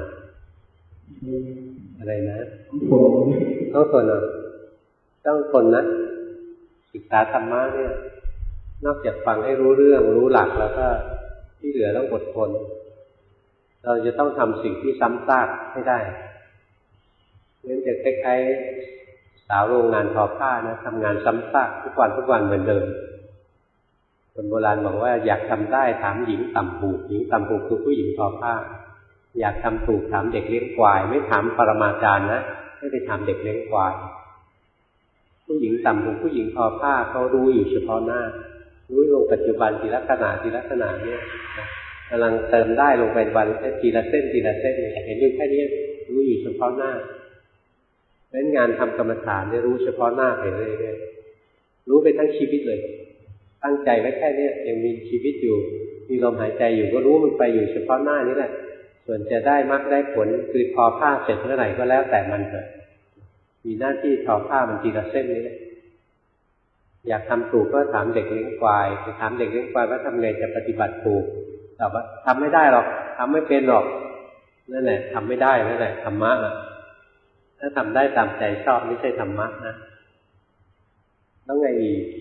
อะไรนะต้องทนอ่ะต้องทนนะศึกษาธรรมะเนี่ยนอกจากฟังให้รู้เรื่องรู้หลักแล้วก็ที่เหลือต้องอดทนเราจะต้องทำสิ่งที่ซ้ำซากให้ได้งั้นจะคล้ายๆสาวโรงงานทอผ้านะทำงานซ้ำซากทุกวันทุกวันเหมือนเดิมคนโบราณบอกว่าอยากทำได้ถามหญิงต่ำหูกหญิงต่ำหูกคือผู้หญิงทอผ้าอยากทำถูกถามเด็กเลี้ยงควายไม่ถามปรมาจารย์นะไม่ไปถามเด็กเลี้ยงควายผู้หญิงต่ำหูผู้หญิงทอผ้าเขารู้อยู่เฉพาะหน้ารู้ลงปัจจุบันทีละขณะทีละขณะเนี่ยกำลังเติมได้ลงไปวันทีละเส้นทีละเส้นเนี่ยเห็นอยู่แค่นี้รู้อยู่เฉพาะหน้าเพราะฉะนั้นงานทำกรรมฐานเนี่ยรู้เฉพาะหน้าไปเรื่อยๆรู้ไปทั้งชีวิตเลยตั้งใจไว้แค่นี้ยังมีชีวิตอยู่มีลมหายใจอยู่ก็รู้มันไปอยู่เฉพาะหน้านี้แหละส่วนจะได้มรรคได้ผลคือทอผ้าเสร็จเมื่อไหร่ก็แล้วแต่มันเถอะมีหน้าที่ทอผ้ามันทีละเส้นนี้แหละอยากทำถูกก็ถามเด็กเลี้ยงควายไปถามเด็กเลี้ยงควายว่าทำไงจะปฏิบัติถูกแต่ว่าทำไม่ได้หรอกทำไม่เป็นหรอกนั่นแหละทำไม่ได้นั่นแหละธรรมะอ่ะถ้าทำได้ตามใจชอบไม่ใช่ธรรมะนะต้องไงอีก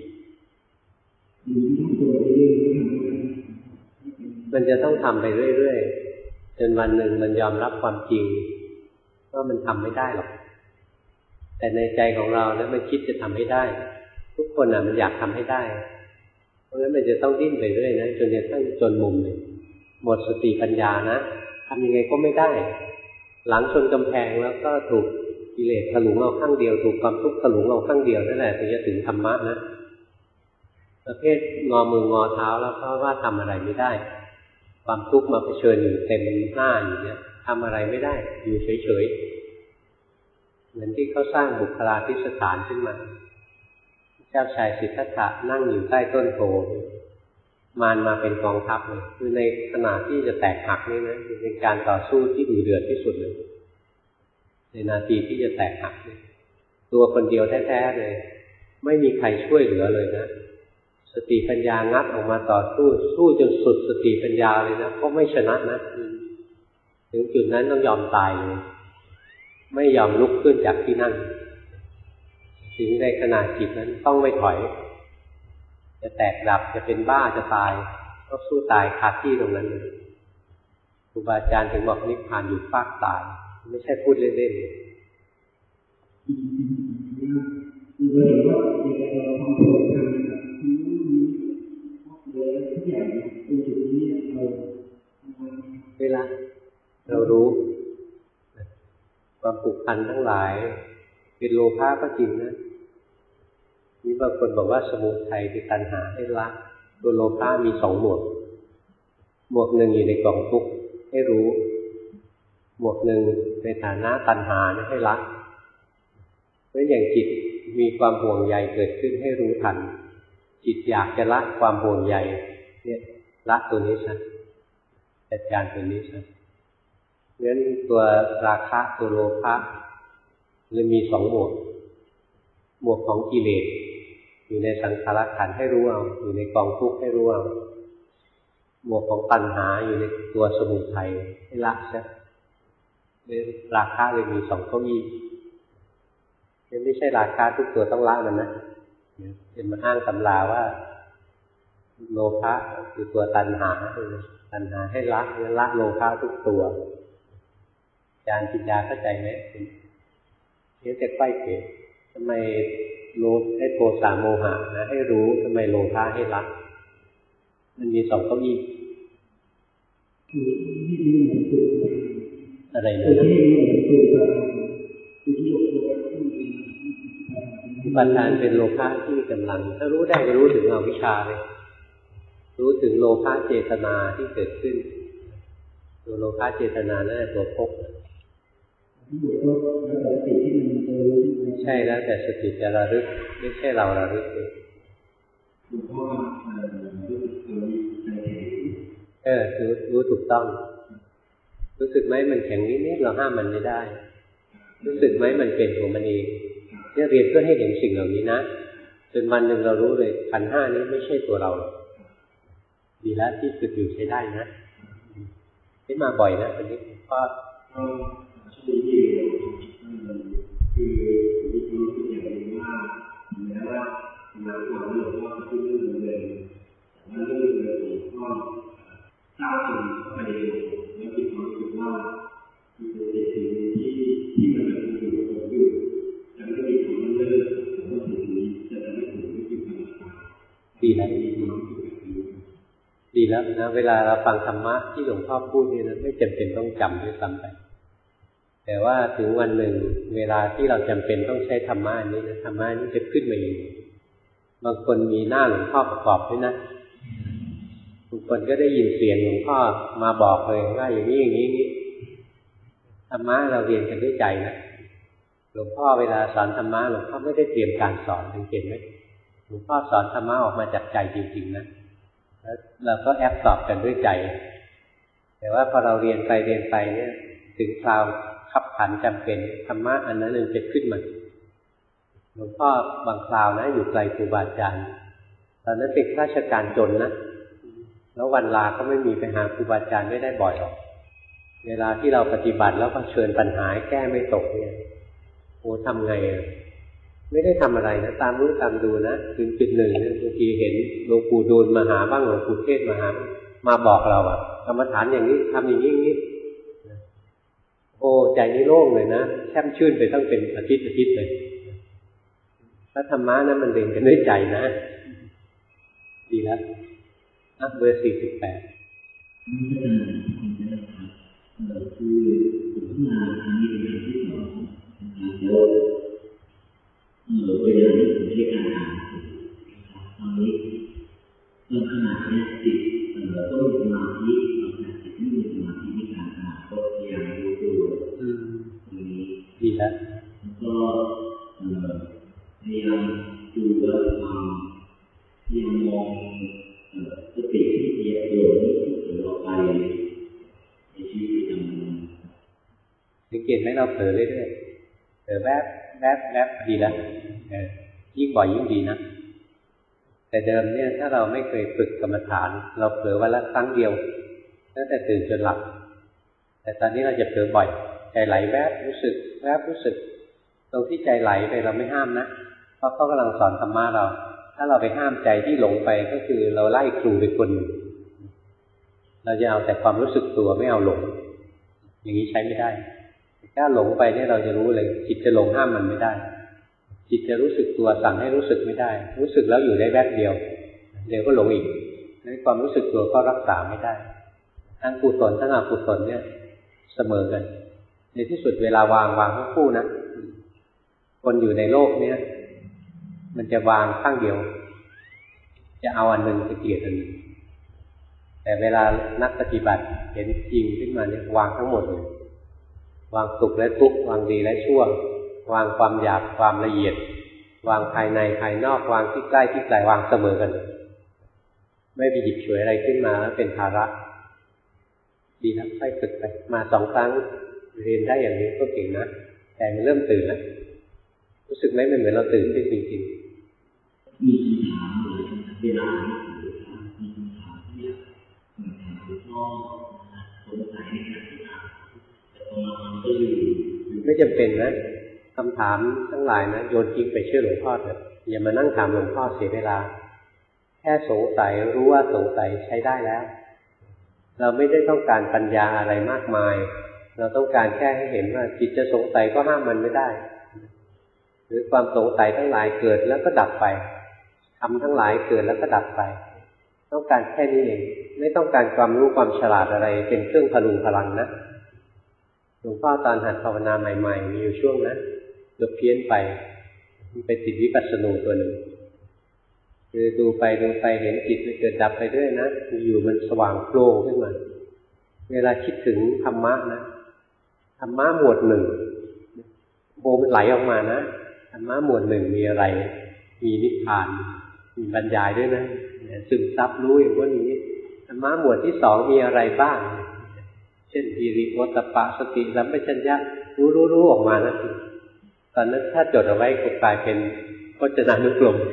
มันจะต้องทำไปเรื่อยๆจนวันหนึ่งมันยอมรับความจริงว่ามันทำไม่ได้หรอกแต่ในใจของเราเนี่ยมันคิดจะทำให้ได้ทุกคนอ่ะมันอยากทำให้ได้เพราะฉะนั้นมันจะต้องดิ้นไปเรื่อยนะจนกระทั่งจนมุมเลยหมดสติปัญญานะทำยังไงก็ไม่ได้หลังชนกำแพงแล้วก็ถูกกิเลสถลุงเอาข้างเดียวถูกความทุกข์ถลุงเอาข้างเดียวนั่นแหละถึงจะถึงธรรมะนะประเภทงอมืองอเท้าแล้วเพราะว่าทำอะไรไม่ได้ความทุกข์มาเผชิญอยู่เต็มหน้าอยู่เนี่ยทำอะไรไม่ได้อยู่เฉยๆเหมือนที่เขาสร้างบุคลาภิสถานขึ้นมาเจ้าชายสิทธัตถะนั่งอยู่ใต้ต้นโพมารมาเป็นกองทัพเลยคือในขณะที่จะแตกหักนี่นะเป็นการต่อสู้ที่ดุเดือดที่สุดเลยในนาทีที่จะแตกหักตัวคนเดียวแท้ๆเลยไม่มีใครช่วยเหลือเลยนะสติปัญญางัดออกมาต่อสู้สู้จนสุดสติปัญญาเลยนะก็ไม่ชนะนะถึงจุดนั้นต้องยอมตายเลยไม่ยอมลุกขึ้นจากที่นั่งถึงในขณะจิตนั้นต้องไม่ถอยจะแตกดับจะเป็นบ้าจะตายก็สู้ตายคาที่ตรงนั้นเลยครูบาอาจารย์ถึงบอกนิพพานอยู่ฟากตายไม่ใช่พูดเล่นๆเวลาเรารู้ความผูกพันทั้งหลายเป็นโลภะก็จริงนะนี่บางคนบอกว่าสมุทัยเป็นตัณหาให้ละตัวโลภะมีสองหมวกหมวกหนึ่งอยู่ในกองทุกข์ให้รู้หมวกหนึ่งในฐานะตัณหาให้ละเพราะอย่างจิตมีความห่วงใยเกิดขึ้นให้รู้ทันจิตอยากจะละความห่วงใยเนี่ยละตัวนี้ซะจัดการตัวนี้ซะงั้นตัวราคะตัวโลภะเลยมีสองหมวกหมวกของกิเลสอยู่ในสังขารขันธ์ให้รู้เอาอยู่ในกองทุกข์ให้รู้เอาหมวกของตัณหาอยู่ในตัวสมุทัยให้ละซะราคะเลยมีสองเก้าอี้ไม่ใช่ราคะทุกตัวต้องละมันนะเป็นมาอ้างตำราว่าโลภะคือตัวตัณหาตัณหาให้ละละโลภะทุกตัวอาจารย์ปัญญาเข้าใจไหมเนี่ยจะใกล้เกิดทำไมโลภให้โทสะโมหะนะให้รู้ทำไมโลภะให้ละมันมีสองเก้าอี้อะไรนะอุปทานเป็นโลภะที่มีกำลังถ้ารู้ได้ก็รู้ถึงอวิชชาเลยรู้ถึงโลภะเจตนาที่เกิดขึ้นตัวโลภะเจตนานั่นแหละตัวภพใช่แล้วแต่สติจะระลึกไม่ใช่เราระลึกเองเออรู้รู้ถูกต้องรู้สึกไหมมันแข็งนิดๆเราห้ามมันไม่ได้รู้สึกไหมมันเป็นของมันเองเนี่ยเรียนเพื่อให้เห็นสิ่งเหล่านี้นะจนวันหนึ่งเรารู้เลยขันธ์ห้านี้ไม่ใช่ตัวเราดีแล้วที่ฝึกอยู่ใช้ได้นะไม่มาบ่อยนะวันนี้ก็ช่วยที่คือมีความรู้สึกอย่างนี้ว่าแม้ว่าหลังจากที่หลวงพ่อจะพูดเรื่องเดิมๆแต่ว่าเรื่องเดิมๆหลวงพ่อก้าวถึงไปเร็วแล้วมีความรู้สึกว่ามีเป็นสิ่งที่ที่มันแบบอยู่กับอยู่จะไม่มีคำว่าเลิกแต่ว่าสิ่งนี้จะทำให้ผมไม่คิดตลอดไปดีแล้วดีแล้วนะเวลาเราฟังธรรมะที่หลวงพ่อพูดนี่นะไม่จำเป็นต้องจำด้วยซ้ำไปแต่ว่าถึงวันหนึ่งเวลาที่เราจำเป็นต้องใช้ธรรมะนี้นะธรรมะนี้จะขึ้นมาเองบางคนมีหน้าหลวงพ่อประกอบด้วยนะบางคนก็ได้ยินเสียงหลวงพ่อมาบอกเลยว่าอย่างนี้อย่างนี้นี้ธรรมะเราเรียนกันด้วยใจนะหลวงพ่อเวลาสอนธรรมะหลวงพ่อไม่ได้เตรียมการสอนสังเกตไหมหลวงพ่อสอนธรรมะออกมาจากใจจริงๆนะแล้วเราก็แอบสอบกันด้วยใจแต่ว่าพอเราเรียนไปเรียนไปเนี่ยถึงคราวขับขันจำเป็นธรรมะอันนั้นหนึ่งจะขึ้นมาหลวงพ่อบางคราวนะอยู่ไกลครูบาอาจารย์ตอนนั้นเป็นราชการจนนะแล้ววันลาก็ไม่มีไปหาครูบาอาจารย์ไม่ได้บ่อยหรอกเวลาที่เราปฏิบัติแล้วก็เชิญปัญหาแก้ไม่ตกเนี่ยโอ้ทำไงอ่ะไม่ได้ทำอะไรนะตามรู้ตามดูนะถึงจุดหนึ่งบางทีเห็นหลวงปู่ดูลมาหาบ้างหลวงปู่เทศมาหามาบอกเราอ่ะกรรมฐานอย่างนี้ทำอย่างนี้อย่างนี้โอ้ใจนี่โล่งเลยนะแช่มชื่นไปตั้งเป็นอาทิตย์อาทิตย์เลยพระธรรมะนั้นมันเด่นกันด้วยใจนะดีแล้วอ่ะเบอร์สี่สิบแปดคือผมมาทำนี้เป็นที่สองแล้วเวลาที่ผมใช้การอ่านตอนนี้ตอนขณะนี้จิตก็มีสมาธิตอนนั้นจิตไม่มีสมาธิในการอ่านก็พยายามรู้ตัวตรงนี้ดีแล้วก็พยายามดูว่าความพยายามมองสติที่เกี่ยวโยงนี้เกิดออกไปในชีวิตประจำวันสังเกตไหมเราเผลอเรื่อยๆเผลอแวบแวบแวบดีแล้วยิ่งบ่อยยิ่งดีนะแต่เดิมเนี่ยถ้าเราไม่เคยฝึกกรรมฐานเราเผลอวันละครั้งเดียวตั้งแต่ตื่นจนหลับแต่ตอนนี้เราจะเผลอบ่อยใจไหลแวบรู้สึกแวบรู้สึกตรงที่ใจไหลไปเราไม่ห้ามนะเพราะเขากำลังสอนธรรมะเราถ้าเราไปห้ามใจที่หลงไปก็คือเราไล่ครูไปคนหนึ่งเราจะเอาแต่ความรู้สึกตัวไม่เอาหลงอย่างนี้ใช้ไม่ได้ถ้าหลงไปเนี่ยเราจะรู้เลยจิตจะหลงห้ามมันไม่ได้จิตจะรู้สึกตัวสั่งให้รู้สึกไม่ได้รู้สึกแล้วอยู่ได้แวบเดียวเดี๋ยวก็หลงอีกในความรู้สึกตัวก็รักษาไม่ได้ทั้งกุศลทั้งอกุศลเนี่ยเสมอกันในที่สุดเวลาวางวางทั้งคู่นะคนอยู่ในโลกเนี้ยมันจะวางข้างเดียวจะเอาอันหนึ่งจะเกลียดอันหนึ่งแต่เวลานักปฏิบัติเห็นจริงขึ้นมาเนี่ยวางทั้งหมดเลยวางสุขและทุกข์วางดีและชั่ววางความหยาบความละเอียดวางภายในภายนอกวางที่ใกล้ที่ไกลวางเสมอกันไม่ไปหยิบฉวยอะไรขึ้นมาแล้วเป็นภาระดีนะค่อยฝึกไปมาสองครั้งเรียนได้อย่างนี้ก็เก่งนะแต่มันเริ่มตื่นแล้วรู้สึกไหมมันเหมือนเราตื่นขึ้นจริงๆมีคำถามเลยเวลามีคำถามที่อยากถามหลวงพ่อสงสัยในการที่ถามแต่พอมาทำก็อยู่ไม่จำเป็นนะคำถามทั้งหลายนะโยนทิ้งไปเชื่อหลวงพ่อเถอะอย่ามานั่งถามหลวงพ่อเสียเวลาแค่สงสัยรู้ว่าสงสัยใช้ได้แล้วเราไม่ได้ต้องการปัญญาอะไรมากมายเราต้องการแค่ให้เห็นว่าจิตจะสงสัยก็ห้ามมันไม่ได้หรือความสงสัยทั้งหลายเกิดแล้วก็ดับไปธรรมทั้งหลายเกิดแล้วก็ดับไปต้องการแค่นี้เองไม่ต้องการความรู้ความฉลาดอะไรเป็นเครื่องพลุงพลังนะหลวงพ่อตอนหัดภาวนาใหม่ๆมีอยู่ช่วงนะเกือบเพี้ยนไปมันไปติดวิปัสสนูตัวหนึ่งคือดูไปดูไปเห็นจิตมันเกิดดับไปด้วยนะอยู่มันสว่างโปร่งขึ้นมาเวลาคิดถึงธรรมะนะธรรมะหมวดหนึ่งโบมันไหลออกมานะธรรมะหมวดหนึ่งมีอะไรมีนิพพานมีบรรยายด้วยนะซึมซับรู้อย่างว่านี้ธรรมะหมวดที่สองมีอะไรบ้างเช่นอิริโอตปะสติสัมปชัญญะรู้รู้รู้ออกมานะตอนนั้นถ้าจดเอาไว้ก็กลายเป็นพจนานุกรม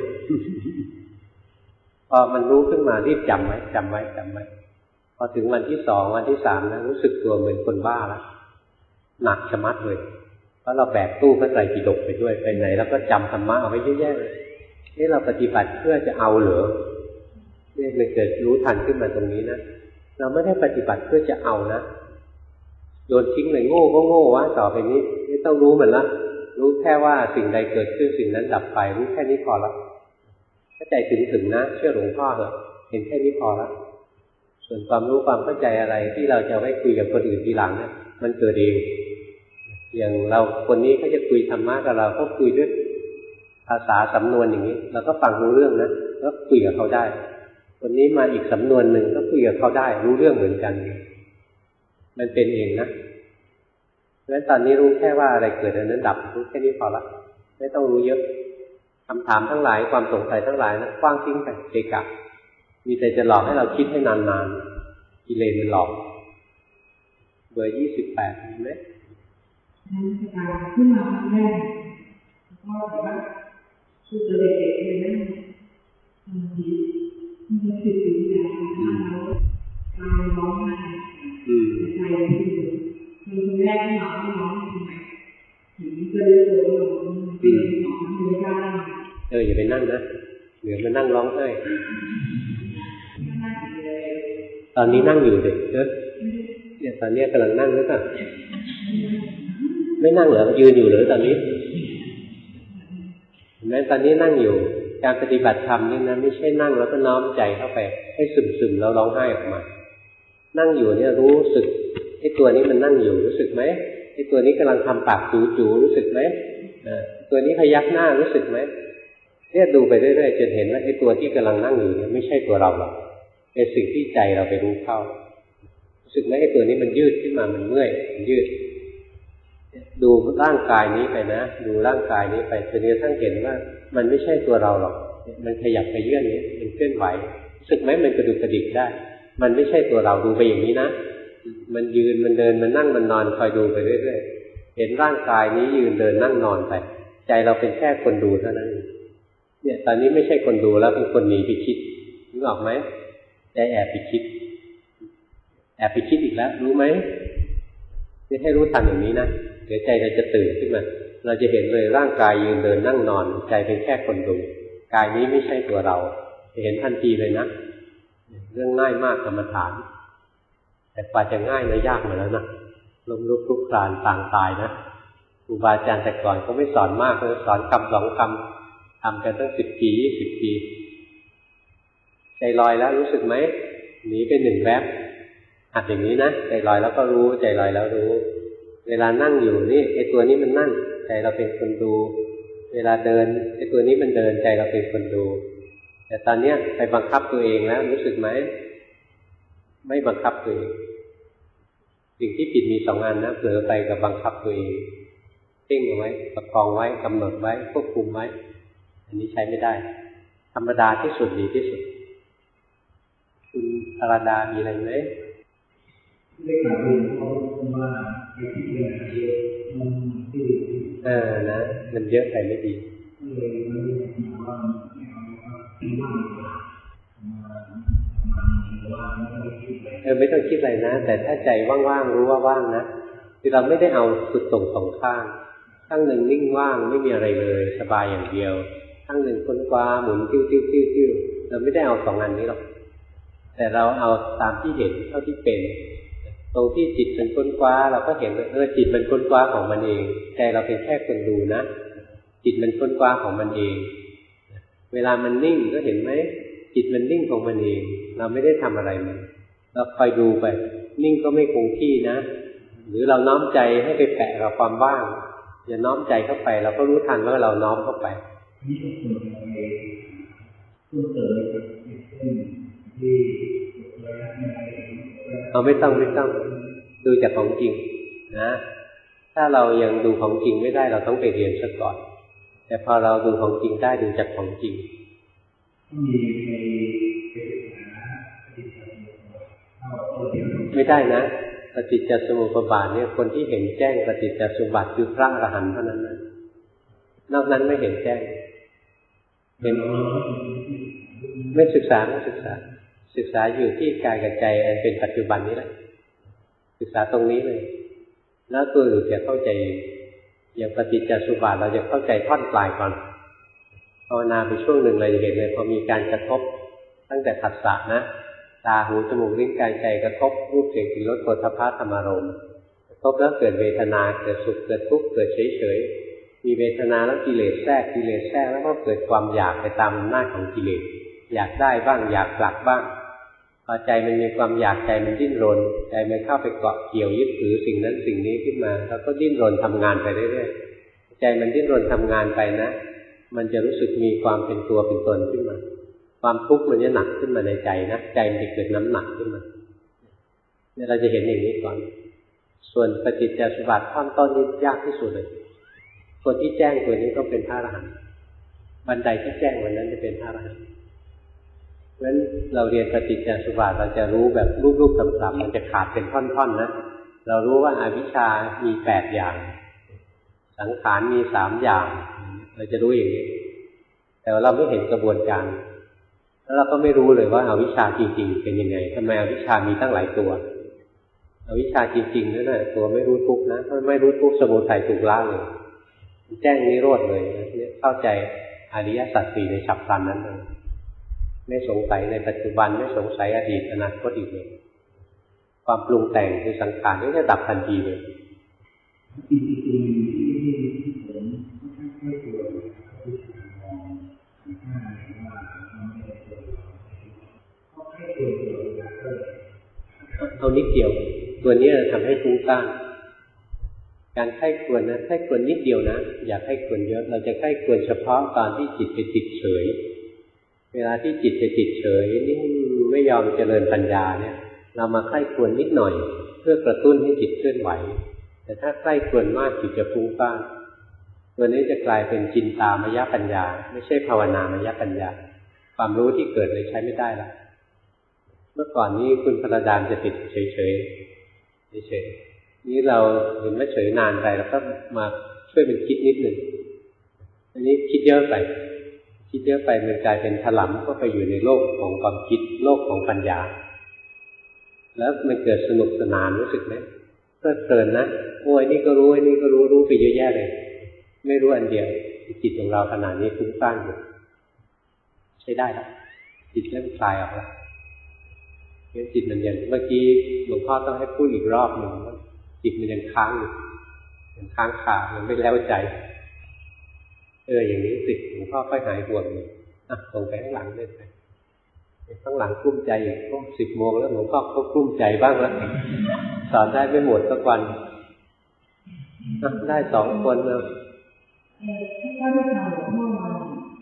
พอมันรู้ขึ้นมารีบจำไว้จำไว้จำไว้พอถึงวันที่สองวันที่สามนะรู้สึกตัวเหมือนคนบ้าแล้วหนักชะมัดเลยเพราะเราแบกตู้พระไตรปิฎกไปด้วยไปไหนแล้วก็จำธรรมะเอาไว้เยอะแยะเลยนี่เราปฏิบัติเพื่อจะเอาเหรอเนี่ยมันเกิดรู้ทันขึ้นมาตรงนี้นะเราไม่ได้ปฏิบัติเพื่อจะเอานะโยนทิ้งเลยโง่ก็โง่วะต่อไปนี้ไม่ต้องรู้มันละรู้แค่ว่าสิ่งใดเกิดขึ้นสิ่งนั้นดับไปรู้แค่นี้พอละถ้าใจถึงถึงนะเชื่อหลวงพ่อเถอะเห็นแค่นี้พอละส่วนความรู้ความเข้าใจอะไรที่เราจะไว้คุยกับคนอื่นทีหลังเนี่ยมันเกิดเองอย่างเราคนนี้เขาจะคุยธรรมะกับเราก็คุยด้วยภาษาสำนวนอย่างนี้เราก็ฟังรู้เรื่องนะก็คุยกับเขาได้คนนี้มาอีกสำนวนหนึ่งก็คุยกับเขาได้รู้เรื่องเหมือนกันมันเป็นเองนะเพราะฉะนั้นตอนนี้รู้แค่ว่าอะไรเกิดอันนั้นดับรู้แค่นี้พอละไม่ต้องรู้เยอะคำถามทั้งหลายความสงสัยทั้งหลายนะกว้างทิ้งไปเกะกะมีแต่จะหลอกให้เราคิดให้นานๆกิเลสมันหลอกเบอร์ยี่สิบแปดมีไหมนั่นคือการขึ้นมาครั้งแรกก็แบบว่าคือตัวเด็กๆเลยนะมันดีมันจะติดอยู่ในใจแล้วการร้องไห้ใจมันอยู่คือคนแรกที่ร้องร้องทำไมถึงจะรู้ตัวว่าร้องเป็นของมือได้เอออย่าไปนั่งนะเดี๋ยวมันนั่งร้องไห้ตอนนี้นั่งอยู่เด็กเนอะเนี่ยตอนนี้กำลังนั่งหรือเปล่าไม่นั่งเหรอยืนอยู่หรือตอนนี้เห็นไหมตอนนี้นั่งอยู่การปฏิบัติธรรมนี่นะไม่ใช่นั่งแล้วก็น้อมใจเข้าไปให้ซึมๆแล้วร้องไห้ออกมานั่งอยู่เนี่ยรู้สึกไอ้ตัวนี้มันนั่งอยู่รู้สึกไหมไอ้ตัวนี้กำลังทำปากจู๋ๆรู้สึกไหมตัวนี้พยักหน้ารู้สึกไหมเนี่ยดูไปเรื่อยๆจนเห็นว่าไอ้ตัวที่กำลังนั่งอยู่เนี่ยไม่ใช่ตัวเราหรอกเป็นสิ่งที่ใจเราไปรู้เข้ารู้สึกไหมไอ้ตัวนี้มันยืดขึ้นมามันเมื่อยมันยืดดูร่างกายนี้ไปนะดูร่างกายนี้ไปจนกระทั่งเห็นว่ามันไม่ใช่ตัวเราหรอกมันขยับไปเยื่อนนี้มันเคลื่อนไหวรู้สึกไหมมันกระดุกกระดิกได้มันไม่ใช่ตัวเราดูไปอย่างนี้นะมันยืนมันเดินมันนั่งมันนอนคอยดูไปเรื่อยๆเห็นร่างกายนี้ยืนเดินนั่งนอนไปใจเราเป็นแค่คนดูเท่านั้นเนี่ยตอนนี้ไม่ใช่คนดูแล้วเป็นคนหนีไปคิดนึกออกไหมใจแอบไปคิดแอบไปคิดอีกแล้วรู้ไหมไม่ให้รู้ทันอย่างนี้นะเดี๋ยวใจเราจะตื่นขึ้นมาเราจะเห็นเลยร่างกายยืนเดินนั่งนอนใจเป็นแค่คนดูกายนี้ไม่ใช่ตัวเราจะเห็นทันทีเลยนะเรื่องง่ายมากกรรมฐานแต่กว่าจะง่ายนะยากมาแล้วนะล้มลุกคลุกคลานต่างตายนะครูบาอาจารย์แต่ก่อนเขาไม่สอนมากเลยสอนคำสองคำทำกันตั้งสิบปียี่สิบปีใจลอยแล้วรู้สึกไหมหนีไปหนึ่งแวบหัดอย่างนี้นะใจลอยแล้วก็รู้ใจลอยแล้วรู้เวลานั่งอยู่นี่ไอ้ตัวนี้มันนั่งใจเราเป็นคนดูเวลาเดินไอ้ตัวนี้มันเดินใจเราเป็นคนดูแต่ตอนเนี้ยไปบังคับตัวเองแล้วรู้สึกไหมไม่บังคับตัวเองสิ่งที่ผิดมีสองอันนะเผลอไปกับบังคับตัวเองติ้งเอาไว้ประคองไว้กำหนดไว้ควบคุมไว้อันนี้ใช้ไม่ได้ธรรมดาที่สุดดีที่สุดคุณธารดามีอะไรไหมได้กล่าวเรื่องเขาว่าไอ้ที่เป็นเยอะมันที่เออนะมันเยอะไปไม่ดีเลยมันไม่ได้ว่าไม่เอาว่าที่ว่างเออไม่ต้องคิดอะไรนะแต่ถ้าใจว่างๆรู้ว่าว่างนะคือเราไม่ได้เอาสุดตรงสองข้างข้างหนึ่งนิ่งว่างไม่มีอะไรเลยสบายอย่างเดียวข้างหนึ่งค้นคว้าหมุนติ้วติ้วติ้วติ้วเราไม่ได้เอาสองอันนี้หรอกแต่เราเอาตามที่เห็นเท่าที่เป็นตรงที่จิตมันค้นคว้าเราก็เห็นว่าเออจิตมันค้นคว้าของมันเองใจเราเป็นแค่คนดูนะจิตมันค้นคว้าของมันเองเวลามันนิ่งก็เห็นไหมจิตมันนิ่งของมันเองเราไม่ได้ทำอะไรมันเราคอยดูไปนิ่งก็ไม่คงที่นะหรือเราน้อมใจให้ไปแปะกับความว่างอย่าน้อมใจเข้าไปเราก็รู้ทันว่าเราน้อมเข้าไปนี่ก็ควรจะไปเพิ่มเติมกับเช่นที่ระยะไม่ได้เราไม่ต้องไม่ต้องดูจากของจริงนะถ้าเรายังดูของจริงไม่ได้เราต้องไปเรียนซะก่อนแต่พอเราดูของจริงได้ดูจากของจริงมีในไม่ได้นะปฏิจจสมุปบาทเนี่ยคนที่เห็นแจ้งปฏิจจสมุปบาทคือพระอรหันต์เท่านั้นนะนอกนั้นไม่เห็นแจ้งเห็นไม่ศึกษาไม่ศึกษาศึกษาอยู่ที่กายกับใจอันเป็นปัจจุบันนี้แหละศึกษาตรงนี้เลยแล้วตัวหลุดจะเข้าใจอย่างปฏิจจสมุปบาทเราจะเข้าใจท่อนปลายก่อนภาวนาไปช่วงหนึ่งเราจะเห็นเลยพอมีการกระทบตั้งแต่ผัสสะนะตาหูจมูกลิ้นกายใจกระทบรูปเสียงกลิ่นรสโผฏฐัพพะธรรมารมณ์กระทบแล้วเกิดเวทนาเกิดสุขเกิดทุกข์เกิดเฉยๆมีเวทนาแล้วกิเลสแทรกกิเลสแทรกแล้วก็เกิดความอยากไปตามอำนาจของกิเลสอยากได้บ้างอยากผลักบ้างพอใจมันมีความอยากใจมันดิ้นรนใจมันเข้าไปเกาะเกี่ยวยึดถือสิ่งนั้นสิ่งนี้ขึ้นมาแล้วก็ดิ้นรนทำงานไปเรื่อยๆใจมันดิ้นรนทำงานไปนะมันจะรู้สึกมีความเป็นตัวเป็นตนขึ้นมาความทุกข์มันจะหนักขึ้นมาในใจนะใจมันจะเกิดน้ำหนักขึ้นมาเนี่ยเราจะเห็นอย่างนี้ก่อนส่วนปฏิจจสมุปบาทขั้นต้นนี้ยากที่สุดเลยคนที่แจ้งตัวนี้ต้องเป็นพระอรหันต์บันไดที่แจ้งวันนั้นจะเป็นพระอรหันต์เพราะฉะนั้นเราเรียนปฏิจจสมุปบาทเราจะรู้แบบรูปๆต่ำๆมันจะขาดเป็นท่อนๆนะเรารู้ว่าอวิชชามีแปดอย่างสังขารมีสามอย่างเราจะรู้อย่างนี้แต่ว่าเราไม่เห็นกระบวนการแล้วเราก็ไม่รู้เลยว่าอวิชชาจริงๆเป็นยังไงทำไมอวิชชามีตั้งหลายตัวอวิชชาจริงๆนั่นแหละตัวไม่รู้ทุกข์นะถ้าไม่รู้ทุกข์สมุทัยถูกละเลยแจ้งนิโรธเลยนะเนี่ยเข้าใจอริยสัจสี่ในฉับพลันนั้นเลยไม่สงสัยในปัจจุบันไม่สงสัยอดีตอนาคตอีกเลยความปรุงแต่งคือสังขารนี่จะดับทันทีเลยเอานิดเดียวตัวนี้ทำให้ฟุ้งซ่านการไข้ควรนะไข้ควรนิดเดียวนะอย่าไข้ควรเยอะเราจะไข้ควรเฉพาะตอนที่จิตไปติดเฉยเวลาที่จิตไปติดเฉยนิ่งไม่ยอมเจริญปัญญาเนี่ยเรามาไข้ควรนิดหน่อยเพื่อกระตุ้นให้จิตเคลื่อนไหวแต่ถ้าไข้ควรมากจิตจะฟุ้งซ่านตัวนี้จะกลายเป็นจินตามยปัญญาไม่ใช่ภาวนามยปัญญาความรู้ที่เกิดเลยใช้ไม่ได้ละเมื่อก่อนนี้คุณพระดานจะติดเฉยๆเฉยๆนี่เราเห็นว่าเฉยนานไปแล้วก็มาช่วยมันคิดนิดหนึ่งอันนี้คิดเยอะไปคิดเยอะไปมันกลายเป็นถลำก็ไปอยู่ในโลกของความคิดโลกของปัญญาแล้วมันเกิดสนุกสนานรู้สึกไหมเพลิดเพลินนะโอ้ยนี่ก็รู้ไอ้นี่ก็รู้รู้ไปเยอะแยะเลยไม่รู้อันเดียวจิตของเราขนาดนี้ฟุ้งซ่านอยู่ใช้ได้แล้วจิตเริ่มคลายออกแล้วจิตมันยังเมื่อกี้หลวงพ่อต้องให้พูดอีกรอบหนึ่งว่าจิตมันยังค้างอยู่ยังค้างคายังไม่แล้วใจเอออย่างนี้สิหลวงพ่อค่อยหายห่วงเลยอ่ะส่งไปข้างหลังเลยไปข้างหลังกลุ้มใจอีกก็สิบโมงแล้วหลวงพ่อก็กลุ้มใจบ้างแล้วสอนได้ไม่หมดสักวันได้สองคนแล้วถ้าไม่ทำหลวงพ่อมา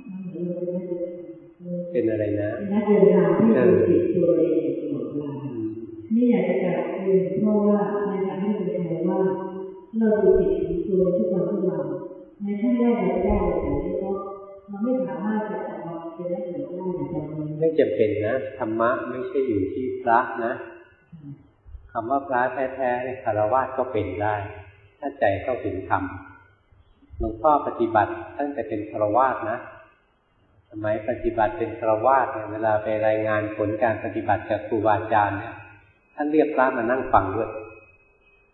เป็นอะไรนะนักเดินทางที่เราติดตัวเองตลอดเวลานี่อยากจะกล่าวเรียนเพราะว่าในทางที่เป็นไทยว่าเราติดตัวทุกวันทุกวันในขั้นแรกเราได้แต่ไม่ก็เราไม่สามารถจะออกมาเป็นได้ถึงได้ในตอนนี้ไม่จำเป็นนะธรรมะไม่ใช่อยู่ที่พระนะคำว่าพระแท้ๆในคฤหัสถ์ก็เป็นได้ถ้าใจเข้าถึงธรรมหลวงพ่อปฏิบัติตั้งแต่เป็นคฤหัสถ์นะสมัยปฏิบัติเป็นฆราวาสเนี่ยเวลาไปรายงานผลการปฏิบัติจากครูบาอาจารย์เนี่ยท่านเรียกพระมานั่งฟังด้วย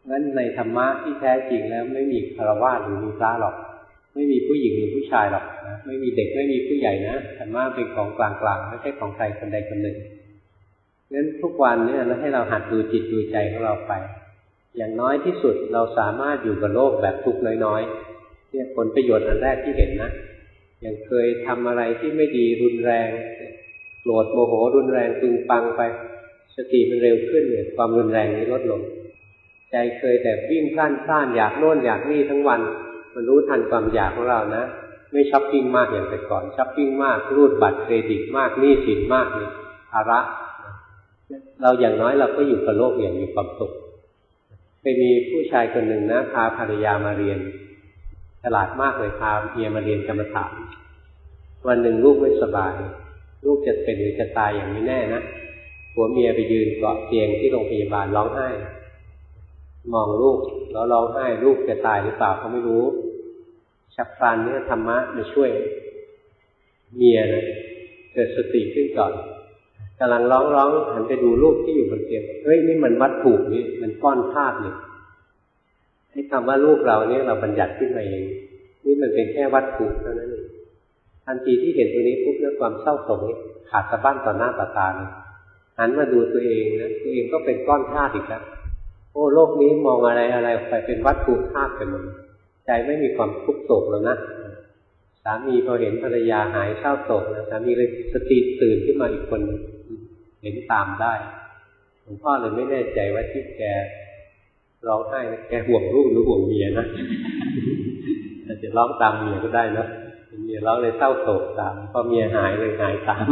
งั้นในธรรมะที่แท้จริงแล้วไม่มีฆราวาสหรือมีพระหรอกไม่มีผู้หญิงหรือผู้ชายหรอกนะไม่มีเด็กไม่มีผู้ใหญ่นะธรรมะเป็นของกลางๆไม่ใช่ของใครคนใดคนหนึ่งงั้นทุกวันเนี่ยเราให้เราหัดดูจิตดูใจของเราไปอย่างน้อยที่สุดเราสามารถอยู่กับโลกแบบทุกข์น้อยๆเนี่ยผลประโยชน์อันแรกที่เห็นนะอย่างเคยทำอะไรที่ไม่ดีรุนแรงโกรธโมโหรุนแรงตึงปังไปสติมันเร็วขึ้นเนี่ยความรุนแรงนี้ลดลงใจเคยแต่วิ่งพล่านพล่านอยากโน่นอยากนี่ทั้งวันมันรู้ทันความอยากของเรานะไม่ช้อปปิ้งมากอย่างแต่ก่อนช้อปปิ้งมากรูดบัตรเครดิตมากหนี้สินมากนี่ภาระเราอย่างน้อยเราก็อยู่กับโลกอย่างมีความสุขเคยมีผู้ชายคนหนึ่งนะพาภรรยามาเรียนฉลาดมากเลยพาเมียมาเรียนกรรมฐานวันหนึ่งลูกไม่สบายลูกจะเป็นหรือจะตายอย่างไม่แน่นะผัวเมียไปยืนเกาะเตียงที่โรงพยาบาลร้องไห้มองลูกแล้วร้องไห้ลูกจะตายหรือเปล่าเขาไม่รู้ฉับพลันเนี่ยธรรมะมาช่วยเมียนะเกิดสติขึ้นก่อนกำลังร้องร้องหันไปดูลูกที่อยู่บนเตียงเฮ้ยนี่มันวัตถุนี่มันก้อนธาตุนี่ให้คำว่าลูกเราเนี่ยเราบัญญัติขึ้นมาเองนี่มันเป็นแค่วัตถุเท่านั้นเองทันทีที่เห็นตัวนี้ปุ๊บเนี่ยความเศร้าโศกนี่ขาดสะบั้นต่อหน้าต่อตาเลยหันมาดูตัวเองนะตัวเองก็เป็นก้อนธาตุอีกแล้วโอ้โลกนี้มองอะไรอะไรไปเป็นวัตถุธาตุไปหมดใจไม่มีความทุกข์โศกแล้วนะสามีพอเห็นภรรยาหายเศร้าโศกนะสามีเลยสติตื่นขึ้นมาอีกคนเห็นตามได้หลวงพ่อเลยไม่แน่ใจว่าที่แกร้องไห้แกห่วงลูกหรือห่วงเมียนะอาจจะร้องตามเมียก็ได้นะเมียร้องเลยเศร้าโศกตามพอเมียหายเลยหายตาม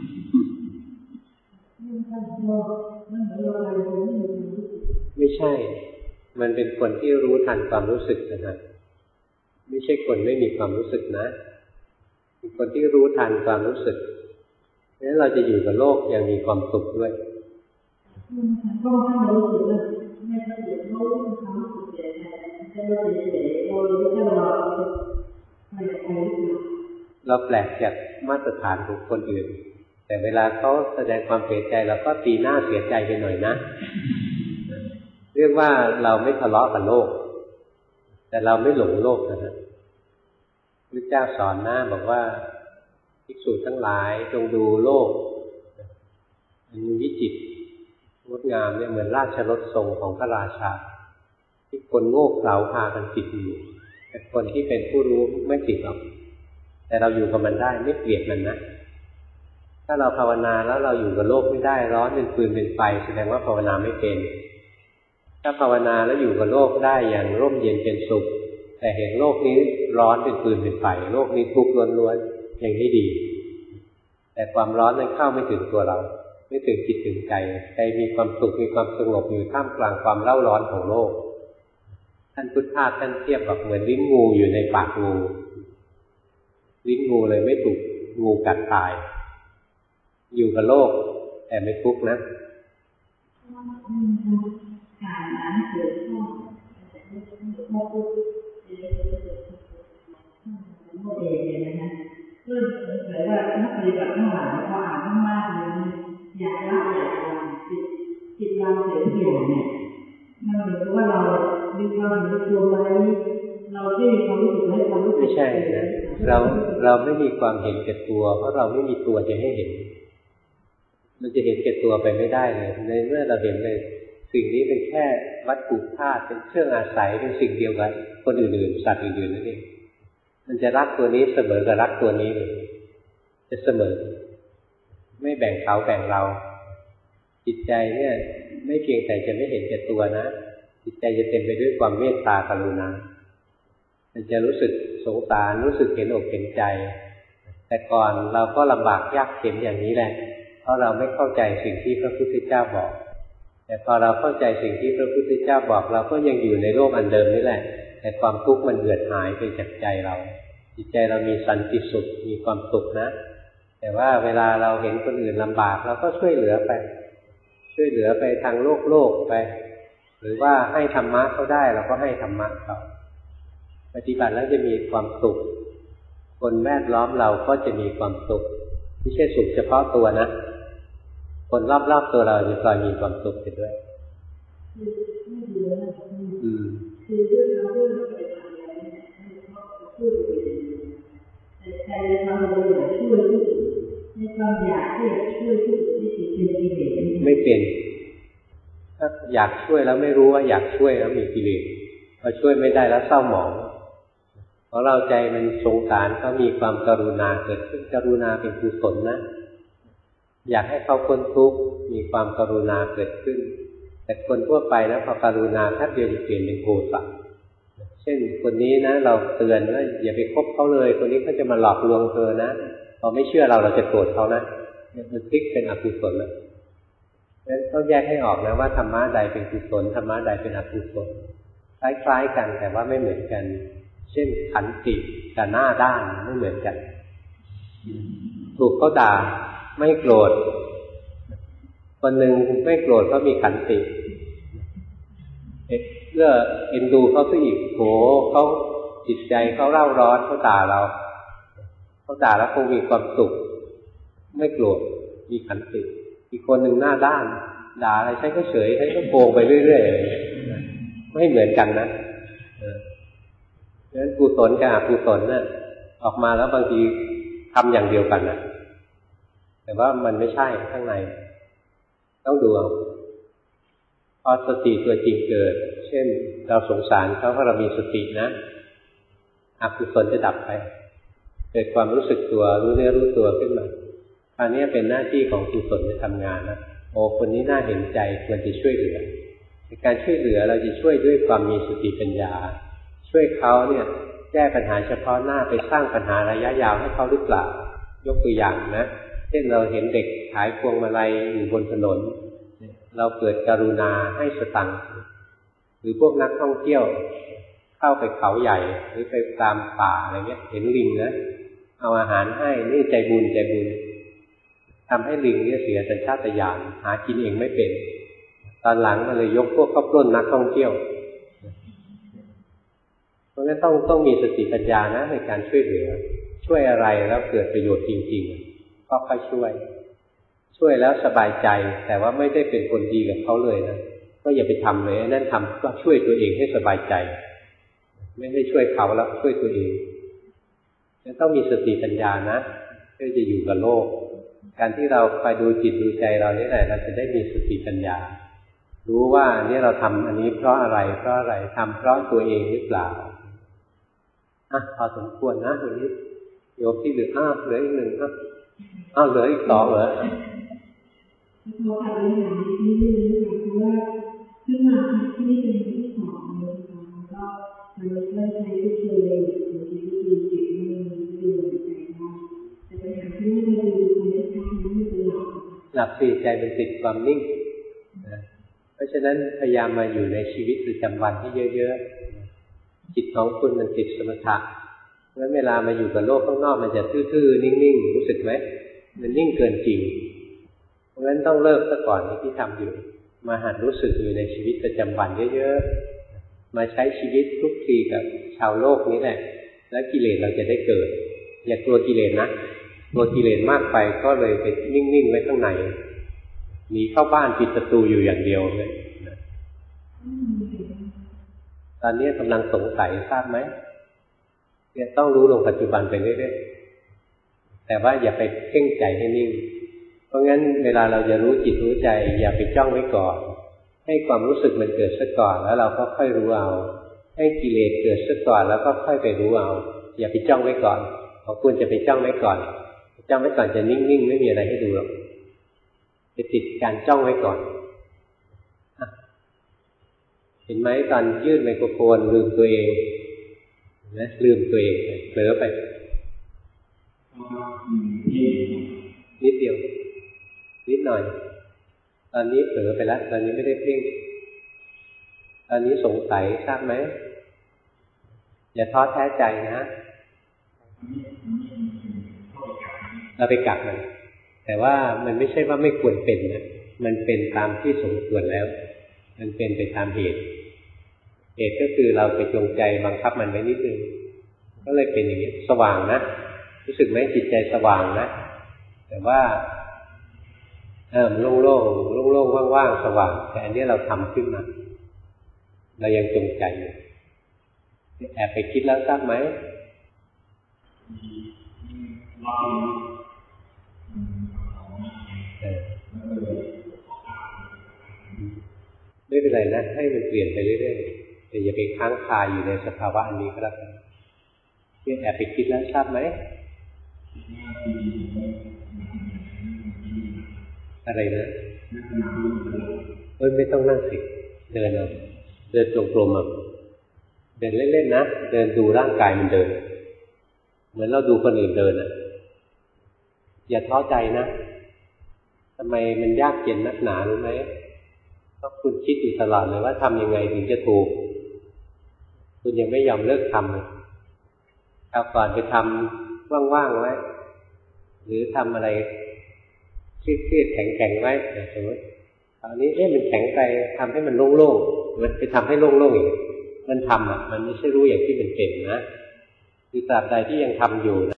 ไม่ใช่มันเป็นคนที่รู้ทันความรู้สึกนะไม่ใช่คนไม่มีความรู้สึกนะเป็นคนที่รู้ทันความรู้สึกงั้นเราจะอยู่กับโลกอย่างมีความสุขด้วยก็ถ้าเรารู้สึกว่าไม่สะดวกเรารู้ความรู้สึกเฉยๆจะเราเฉยๆเรารู้แค่เราไม่ไปเราแปลกจากมาตรฐานของคนอื่นแต่เวลาเขาแสดงความเสียใจเราก็ตีหน้าเสียใจไปหน่อยนะเรียกว่าเราไม่ทะเลาะกับโลกแต่เราไม่หลงโลกนะฮะพระเจ้าสอนนะบอกว่าภิกษุทั้งหลายจงดูโลกมันวิจิตรงดงามเนี่ยเหมือนราชรถทรงของพระราชาที่คนโง่เขลาพากันติดอยู่แต่คนที่เป็นผู้รู้ไม่ติดหรอกแต่เราอยู่กับมันได้ไม่เกลียดมันนะถ้าเราภาวนาแล้วเราอยู่กับโลกไม่ได้ร้อนเป็นฟืนเป็นไฟแสดงว่าภาวนาไม่เป็นถ้าภาวนาแล้วอยู่กับโลกได้อย่างร่มเย็นเป็นสุขแต่เห็นโลกนี้ร้อนเป็นฟืนเป็นไฟโลกนี้ทุกข์ล้วนๆอย่างนี้ดีแต่ความร้อนนั้นเข้าไม่ถึงตัวเราไม่ถึงจิตถึงใจใจมีความสุขมีความสงบอยู่ท่ามกลางความเล่าร้อนของโลกท่านพุทธาท่านเทียบแบบเหมือนลิ้นงูอยู่ในปากงูลิ้นงูเลยไม่ถูกงูกัดตายอยู่กับโลกแต่ไม่ทุกข์นะการนั้นเกิดข้อโมกุโมเดลเนี่ยนะคะเรื่องเผยว่านักปฏิบัติทั้งหลายพออ่านมากๆเลยอยากละอยากวางจิตจิตวางเสียเปลี่ยนเนี่ยมันเหมือนว่าเรามีความรู้ตัวไหมเราได้มีความรู้สึกไหมความรู้สึกไม่ใช่นะเราเราไม่มีความเห็นแก่ตัวเพราะเราไม่มีตัวจะให้เห็นมันจะเห็นแก่ตัวไปไม่ได้เลยในเมื่อเราเห็นเลยสิ่งนี้เป็นแค่วัตถุธาตุเป็นเครื่องอาศัยเป็นสิ่งเดียวกันคนอื่นๆสัตว์อื่นๆนั่นเองมันจะรักตัวนี้เสมอกับรักตัวนี้เลยจะเสมอไม่แบ่งเขาแบ่งเราจิตใจเนี่ยไม่เพียงแต่จะไม่เห็นแก่ตัวนะจิตใจจะเต็มไปด้วยความเมตตากรุณามันจะรู้สึกสงสารรู้สึกเห็นอกเห็นใจแต่ก่อนเราก็ลำบากยากเข็ญอย่างนี้แหละเพราะเราไม่เข้าใจสิ่งที่พระพุทธเจ้าบอกแต่พอเราเข้าใจสิ่งที่พระพุทธเจ้าบอกเราก็ยังอยู่ในโลกอันเดิมนี่แหละแต่ความทุกข์มันเหือดหายไปจากใจเราจิตใจเรามีสันติสุขมีความสุขนะแต่ว่าเวลาเราเห็นคนอื่นลำบากเราก็ช่วยเหลือไปช่วยเหลือไปทางโลกโลกไปหรือว่าให้ธรรมะเขาได้เราก็ให้ธรรมะเขาปฏิบัติแล้วจะมีความสุขคนแวดล้อมเราก็จะมีความสุขไม่ใช่สุขเฉพาะตัวนะคนรอบๆตัวเราจะคอยมีความสุขไปด้วยอืมคือเรื่องเราเรื่องเราไปทำอะไรเนี่ยเขาพูดไปเลยแต่แต่ในความเราอยากช่วยผู้อื่นในความอยากที่จะช่วยผู้อื่นที่เป็นกิเลสไม่เป็นถ้าอยากช่วยแล้วไม่รู้ว่าอยากช่วยแล้วมีกิเลสพอช่วยไม่ได้แล้วเศร้าหมองเพราะเราใจมันสงสารเขามีความกรุณาเกิดขึ้นกรุณาเป็นกุศลนะอยากให้เขาพ้นทุกข์มีความกรุณาเกิดขึ้นแต่คนทั่วไปนะพอกรุณาแค่เดียวจะเปลี่ยนเป็นโทสะเช่นคนนี้นะเราเตือนว่าอย่าไปคบเขาเลยคนนี้เขาจะมาหลอกลวงเธอนะพอไม่เชื่อเราเราจะโกรธเขานะมันพลิกเป็นอกุศลเลยงั้นต้องแยกให้ออกนะว่าธรรมะใดเป็นกุศลธรรมะใดเป็นอกุศลคล้ายๆกันแต่ว่าไม่เหมือนกันเช่นขันติกับหน้าด้านไม่เหมือนกันถูกเขาด่าไม่โกรธคนหนึ่งไม่โกรธก็มีขันติเพื่อเอ็นดูเขาซะอีกโหเขาจิตใจเขาเร่าร้อนเขาด่าเราเขาด่าแล้วคงมีความสุขไม่โกรธมีขันติอีกคนหนึ่งหน้าด้านด่าอะไรใช้ก็เฉยใช้ก็โกงไปเรื่อยๆไม่เหมือนกันนะเพราะฉะนั้นกุศลกับอกุศลน่ะออกมาแล้วบางทีทำอย่างเดียวกันนะแต่ว่ามันไม่ใช่ข้างในต้องดูเอาพอสติตัวจริงเกิดเช่นเราสงสารเขาเพราะเรามีสตินะอกุศลจะดับไปเกิดความรู้สึกตัวรู้เนื้อรู้ตัวขึ้นมาคราวนี้เป็นหน้าที่ของกุศลจะทำงานนะโอ้คนนี้น่าเห็นใจควรจะช่วยเหลือในการช่วยเหลือเราจะช่วยด้วยความมีสติปัญญาช่วยเขาเนี่ยแก้ปัญหาเฉพาะหน้าไปสร้างปัญหาระยะยาวให้เขาหรือเปล่ายกตัวอย่างนะเช่นเราเห็นเด็กขายพวงมาลัยอยู่บนถนนเราเกิดกรุณาให้สตังค์หรือพวกนักท่องเที่ยวเข้าไปเขาใหญ่หรือไปตามป่าอะไรเงี้ยเห็นลิงนะเอาอาหารให้นี่ใจบุญใจบุญทำให้ลิงเนี่ยเสียสัญชาตญาณหากินเองไม่เป็นตอนหลังมันเลยยกพวกเข้าปล้นนักท่องเที่ยวเพราะฉะนั้นต้องต้องมีสติปัญญานะในการช่วยเหลือช่วยอะไรแล้วเกิดประโยชน์จริงๆก็ค่อยช่วยช่วยแล้วสบายใจแต่ว่าไม่ได้เป็นคนดีกับเขาเลยนะก็อย่าไปทำเลยนั่นทำก็ช่วยตัวเองให้สบายใจไม่ได้ช่วยเขาแล้วช่วยตัวเองต้องมีสติปัญญานะเพื่อจะอยู่กับโลกการที่เราไปดูจิตดูใจเรานี่แหละเราจะได้มีสติปัญญารู้ว่านี่เราทำอันนี้เพราะอะไรเพราะอะไรทำเพราะตัวเองหรือเปล่าอ่ะพอสมควรนะวันนี้โยมที่เหลืออ้าวเหลืออีกหนึ่งอ่ะอ้าวเหลืออีกสองเหรอขอถามเรื่องนี้นิดนึงนะคะเพราะว่าขึ้นมาที่นี่เป็นที่สองเลยค่ะแล้วก็มันเริ่มใช้ที่เคยเลยหรือที่ดูจิตไม่ดูใจได้แต่ปัญหาที่นี่เราดูความชัดๆนั้นไม่เป็นหลักหลับสี่ใจเป็นติดความนิ่งนะเพราะฉะนั้นพยายามมาอยู่ในชีวิตประจำวันที่เยอะๆจิตของคุณมันติดสมถะเพราะฉะนั้นเวลามาอยู่กับโลกข้างนอกมันจะทื่อๆนิ่งๆรู้สึกไหมมันนิ่งเกินจริงเพราะฉะนั้นต้องเลิกซะก่อนที่ทำอยู่มาหัดรู้สึกอยู่ในชีวิตประจำวันเยอะๆมาใช้ชีวิตคลุกคลีกับชาวโลกนี้แหละแล้วกิเลสเราจะได้เกิดอย่ากลัวกิเลสนะกลัวกิเลสมากไปก็เลยไปนิ่งๆไว้ข้างในหนีเข้าบ้านปิดประตูอยู่อย่างเดียวเลยตอนนี้กำลังสงสัยทราบไหมเนี่ยต้องรู้ลงปัจจุบันไปเรื่อยๆแต่ว่าอย่าไปเพ่งใจให้นิ่งเพราะงั้นเวลาเราจะรู้จิตรู้ใจอย่าไปจ้องไว้ก่อนให้ความรู้สึกมันเกิดซะก่อนแล้วเราก็ค่อยรู้เอาให้กิเลสเกิดซะก่อนแล้วก็ค่อยไปรู้เอาอย่าไปจ้องไว้ก่อนพอคุณจะไปจ้องไว้ก่อนจ้องไว้ก่อนจะนิ่งๆไม่มีอะไรให้ดูหรอกไปติดการจ้องไว้ก่อนเห็นไหมตอนยื่นไมโครโฟนลืมตัวเองนะลืมตัวเองเผลอไปนิดเดียวนิดหน่อยตอนนี้เผลอไปแล้วตอนนี้ไม่ได้เพ่งตอนนี้สงสัยทราบไหมอย่าท้อแท้ใจนะเราไปกักมันแต่ว่ามันไม่ใช่ว่าไม่ควรเป็นนะมันเป็นตามที่สมควรแล้วมันเป็นไปตามเหตุเหตุก็คือเราไปจงใจบังคับมันไว้นิดนึงก็เลยเป็นอย่างนี้สว่างนะรู้สึกไหมจิตใจสว่างนะแต่ว่าเออโล่งๆโล่งๆว่างๆสว่างแต่อันนี้เราทำขึ้นมาเรายังจงใจอยู่แอบไปคิดแล้วทราบไหมไม่เป็นไรนะให้มันเปลี่ยนไปเรื่อยๆแต่อย่าไปค้างคาอยู่ในสภาวะอันนี้ก็แล้วกันแอบไปคิดแล้วทราบไหมอะไรนะเอ้ยไม่ต้องนั่งสิเดินเอาเดินจงกรมอ่ะเดินเล่นๆนะเดินดูร่างกายมันเดินเหมือนเราดูคนอื่นเดินอ่ะอย่าท้อใจนะทำไมมันยากเย็นนักหนารู้ไหมเพราะคุณคิดอยู่ตลอดเลยว่าทำยังไงถึงจะถูกคุณยังไม่ยอมเลิกทำเลยเอาก่อนไปทำว่างๆไว้หรือทำอะไรเครียดๆแข็งๆไว้สมมติตอนนี้เอ๊ะมันแข็งไปทำให้มันโล่งๆมันไปทำให้โล่งๆอีกมันทำอ่ะมันไม่ใช่รู้อย่างที่มันเป็นนะคือตราบใดที่ยังทำอยู่